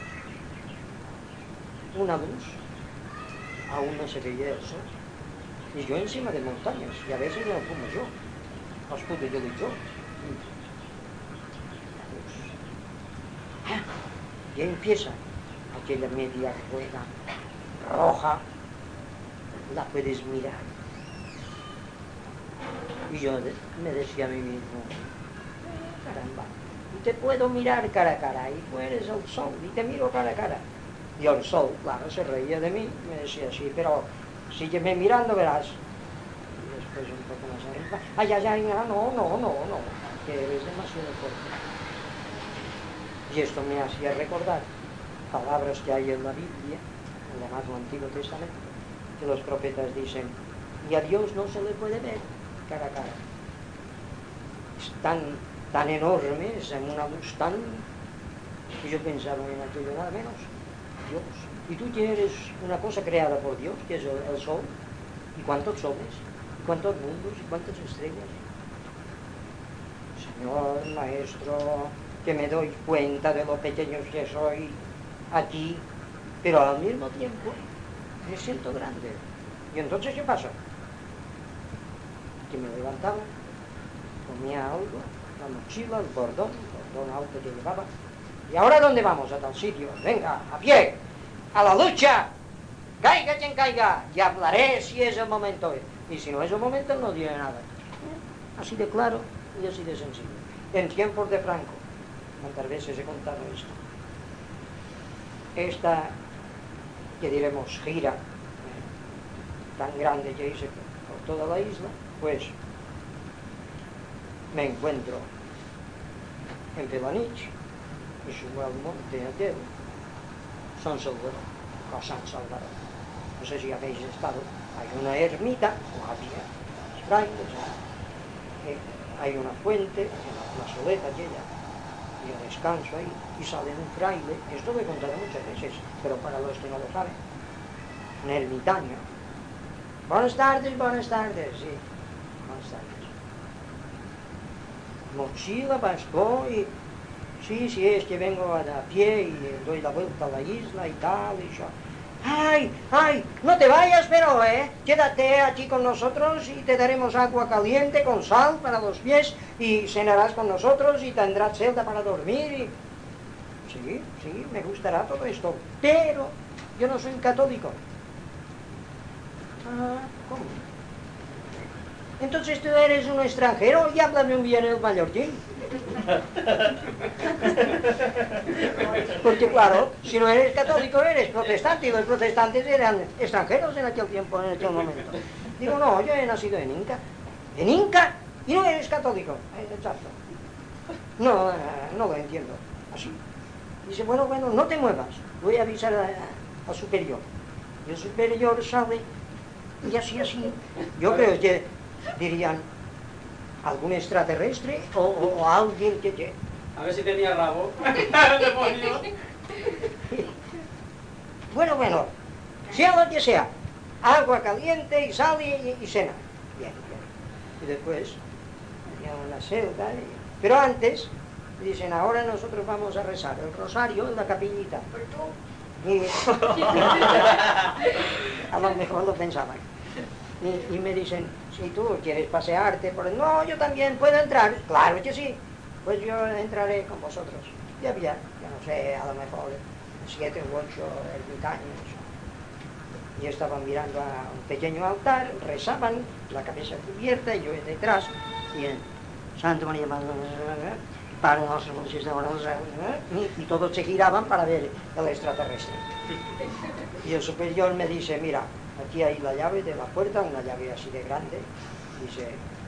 una luz, aún no se veía el sol, y yo encima de montañas, y a veces no como yo, os pude yo y yo. Y empieza aquella media rueda roja, la puedes mirar. Y yo me decía a mí mismo, caramba, y te puedo mirar cara a cara, y tú eres el sol, y te miro cara a cara. Y el sol, claro, se reía de mí, me decía, sí, pero sígueme mirando, verás. Y después un poco más arriba, ay, ay, ay, no, no, no, no, que eres demasiado fuerte. Y esto me hacía recordar palabras que hay en la Biblia, en el más Antiguo Testamento, que los profetas dicen, y a Dios no se le puede ver cara a cara. Es tan, tan enorme, es en una luz tan... Y yo pensaba en aquello, nada menos, Dios. Y tú tienes una cosa creada por Dios, que es el, el sol, y cuántos soles, y cuántos mundos, y cuántas estrellas. Señor, Maestro, que me doy cuenta de lo pequeño que soy aquí, pero al mismo tiempo me siento grande. Y entonces, ¿qué pasa? Que me levantaba, comía algo, la mochila, el bordón, el bordón alto que llevaba. ¿Y ahora dónde vamos? A tal sitio. Venga, a pie, a la lucha, caiga quien caiga, y hablaré si es el momento. Y si no es el momento, no diré nada. Así de claro y así de sencillo. En tiempos de Franco, ¿cuántas veces he contado esto? Esta, que diremos, gira eh, tan grande que hice por toda la isla, pues me encuentro en Pelanich y subo al monte aquel, San Salvador, o San Salvador. No sé si habéis estado, hay una ermita, o había frailes, eh, hay una fuente, en la plazoleta aquella, yo descanso ahí, y sale un fraile, esto lo he contado muchas veces, pero para los que no lo saben, un ermitaño. Buenas tardes, buenas tardes, sí, buenas tardes. Mochila, bastón, y sí, sí, es que vengo a, a pie y doy la vuelta a la isla y tal, y yo. ¡Ay, ay! No te vayas, pero, ¿eh? Quédate aquí con nosotros y te daremos agua caliente con sal para los pies y cenarás con nosotros y tendrás celda para dormir y... Sí, sí, me gustará todo esto, pero yo no soy católico. Ah, ¿cómo? Entonces tú eres un extranjero y háblame un bien el mallorquín. Porque claro, si no eres católico eres protestante, y los protestantes eran extranjeros en aquel tiempo, en aquel momento. Digo, no, yo he nacido en Inca. ¿En Inca? ¿Y no eres católico? Exacto. No, no lo entiendo. Así. Dice, bueno, bueno, no te muevas. Voy a avisar al superior. Y el superior sale y así, así. Yo creo que dirían algún extraterrestre o, o, o alguien que, que... A ver si tenía rabo. Bueno, bueno, sea lo que sea, agua caliente y sal y, y cena. Bien, bien. Y después, había una celda, y... pero antes, dicen, ahora nosotros vamos a rezar el rosario en la capillita. Y... a lo mejor lo pensaban. Y, y me dicen, si tú quieres pasearte por el... No, yo también puedo entrar. Claro que sí. Pues yo entraré con vosotros. Y había, yo no sé, a lo mejor siete u ocho ermitaños. Y estaban mirando a un pequeño altar, rezaban, la cabeza cubierta, y yo detrás. Y en Santa María para los y, y todos se giraban para ver el extraterrestre. Y el superior me dice, mira, aquí hay la llave de la puerta, una llave así de grande. Dice,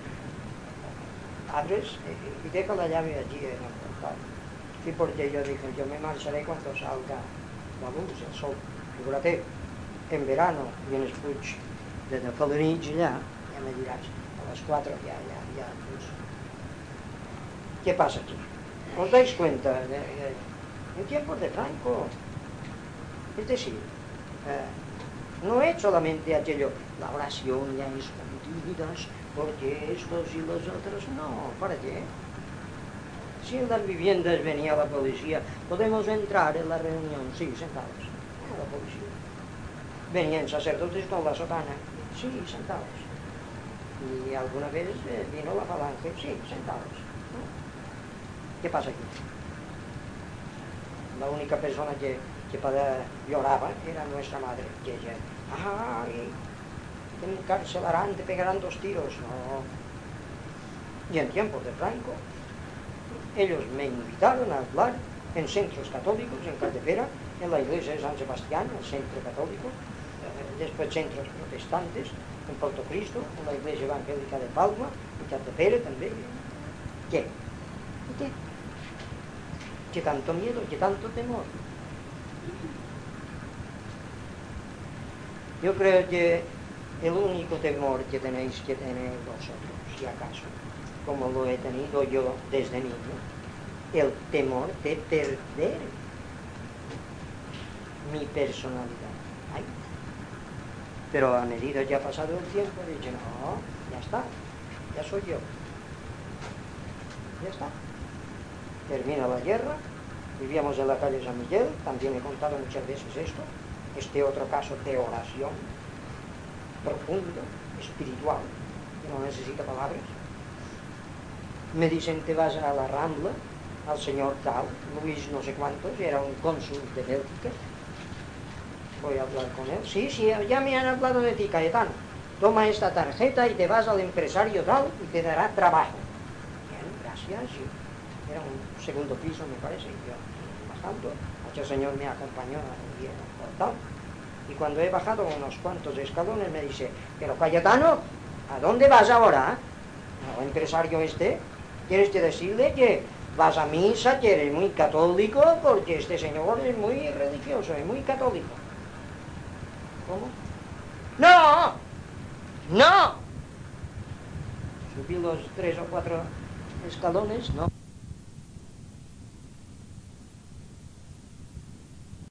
abres y deja la llave allí en el portal. Y porque yo dije, yo me marcharé cuando salga la luz, el sol. Figúrate, en verano vienes Puig desde Felanich ya, ya me dirás, a las cuatro ya, ya, ya, pues. ¿Qué pasa aquí? ¿Os dais cuenta? De, de, en tiempos de Franco, es decir, eh, no es solamente aquello, la oración ya escondidas, porque estos y los otros, no, ¿para qué? Si en las viviendas venía la policía, podemos entrar en la reunión, sí, sentados, la policía. Venían sacerdotes con la sotana, sí, sentados. Y alguna vez eh, vino la falange, sí, sentados. ¿Qué pasa aquí? La única persona que, que para, lloraba era nuestra madre, que ella, ay, te encarcelarán, te pegarán dos tiros. No. Y en tiempos de Franco, ellos me invitaron a hablar en centros católicos, en Cartepera, en la iglesia de San Sebastián, el centro católico, eh, después centros protestantes, en Puerto Cristo, en la iglesia evangélica de Palma, en Cartepera también. ¿Qué? ¿Qué? ¿Qué tanto miedo? ¿Qué tanto temor? Yo creo que el único temor que tenéis que tener vosotros, si acaso, como lo he tenido yo desde niño, el temor de perder mi personalidad. Ay. Pero a medida que ha pasado el tiempo, he dicho, no, ya está, ya soy yo. Ya está. Termina la guerra, vivíamos en la calle San Miguel, también he contado muchas veces esto, este otro caso de oración profundo, espiritual, que no necesita palabras. Me dicen, te vas a la Rambla, al señor tal, Luis no sé cuántos, era un cónsul de Bélgica, voy a hablar con él, sí, sí, ya me han hablado de ti, Cayetano, toma esta tarjeta y te vas al empresario tal y te dará trabajo. Bien, gracias, sí. Era un segundo piso, me parece, y yo bajando, el señor me acompañó y tal. Y cuando he bajado unos cuantos escalones me dice, pero Cayetano, ¿a dónde vas ahora? Al empresario este, ¿quieres que decirle que vas a misa, que eres muy católico? Porque este señor es muy religioso, es muy católico. ¿Cómo? ¡No! ¡No! Subí los tres o cuatro escalones, no.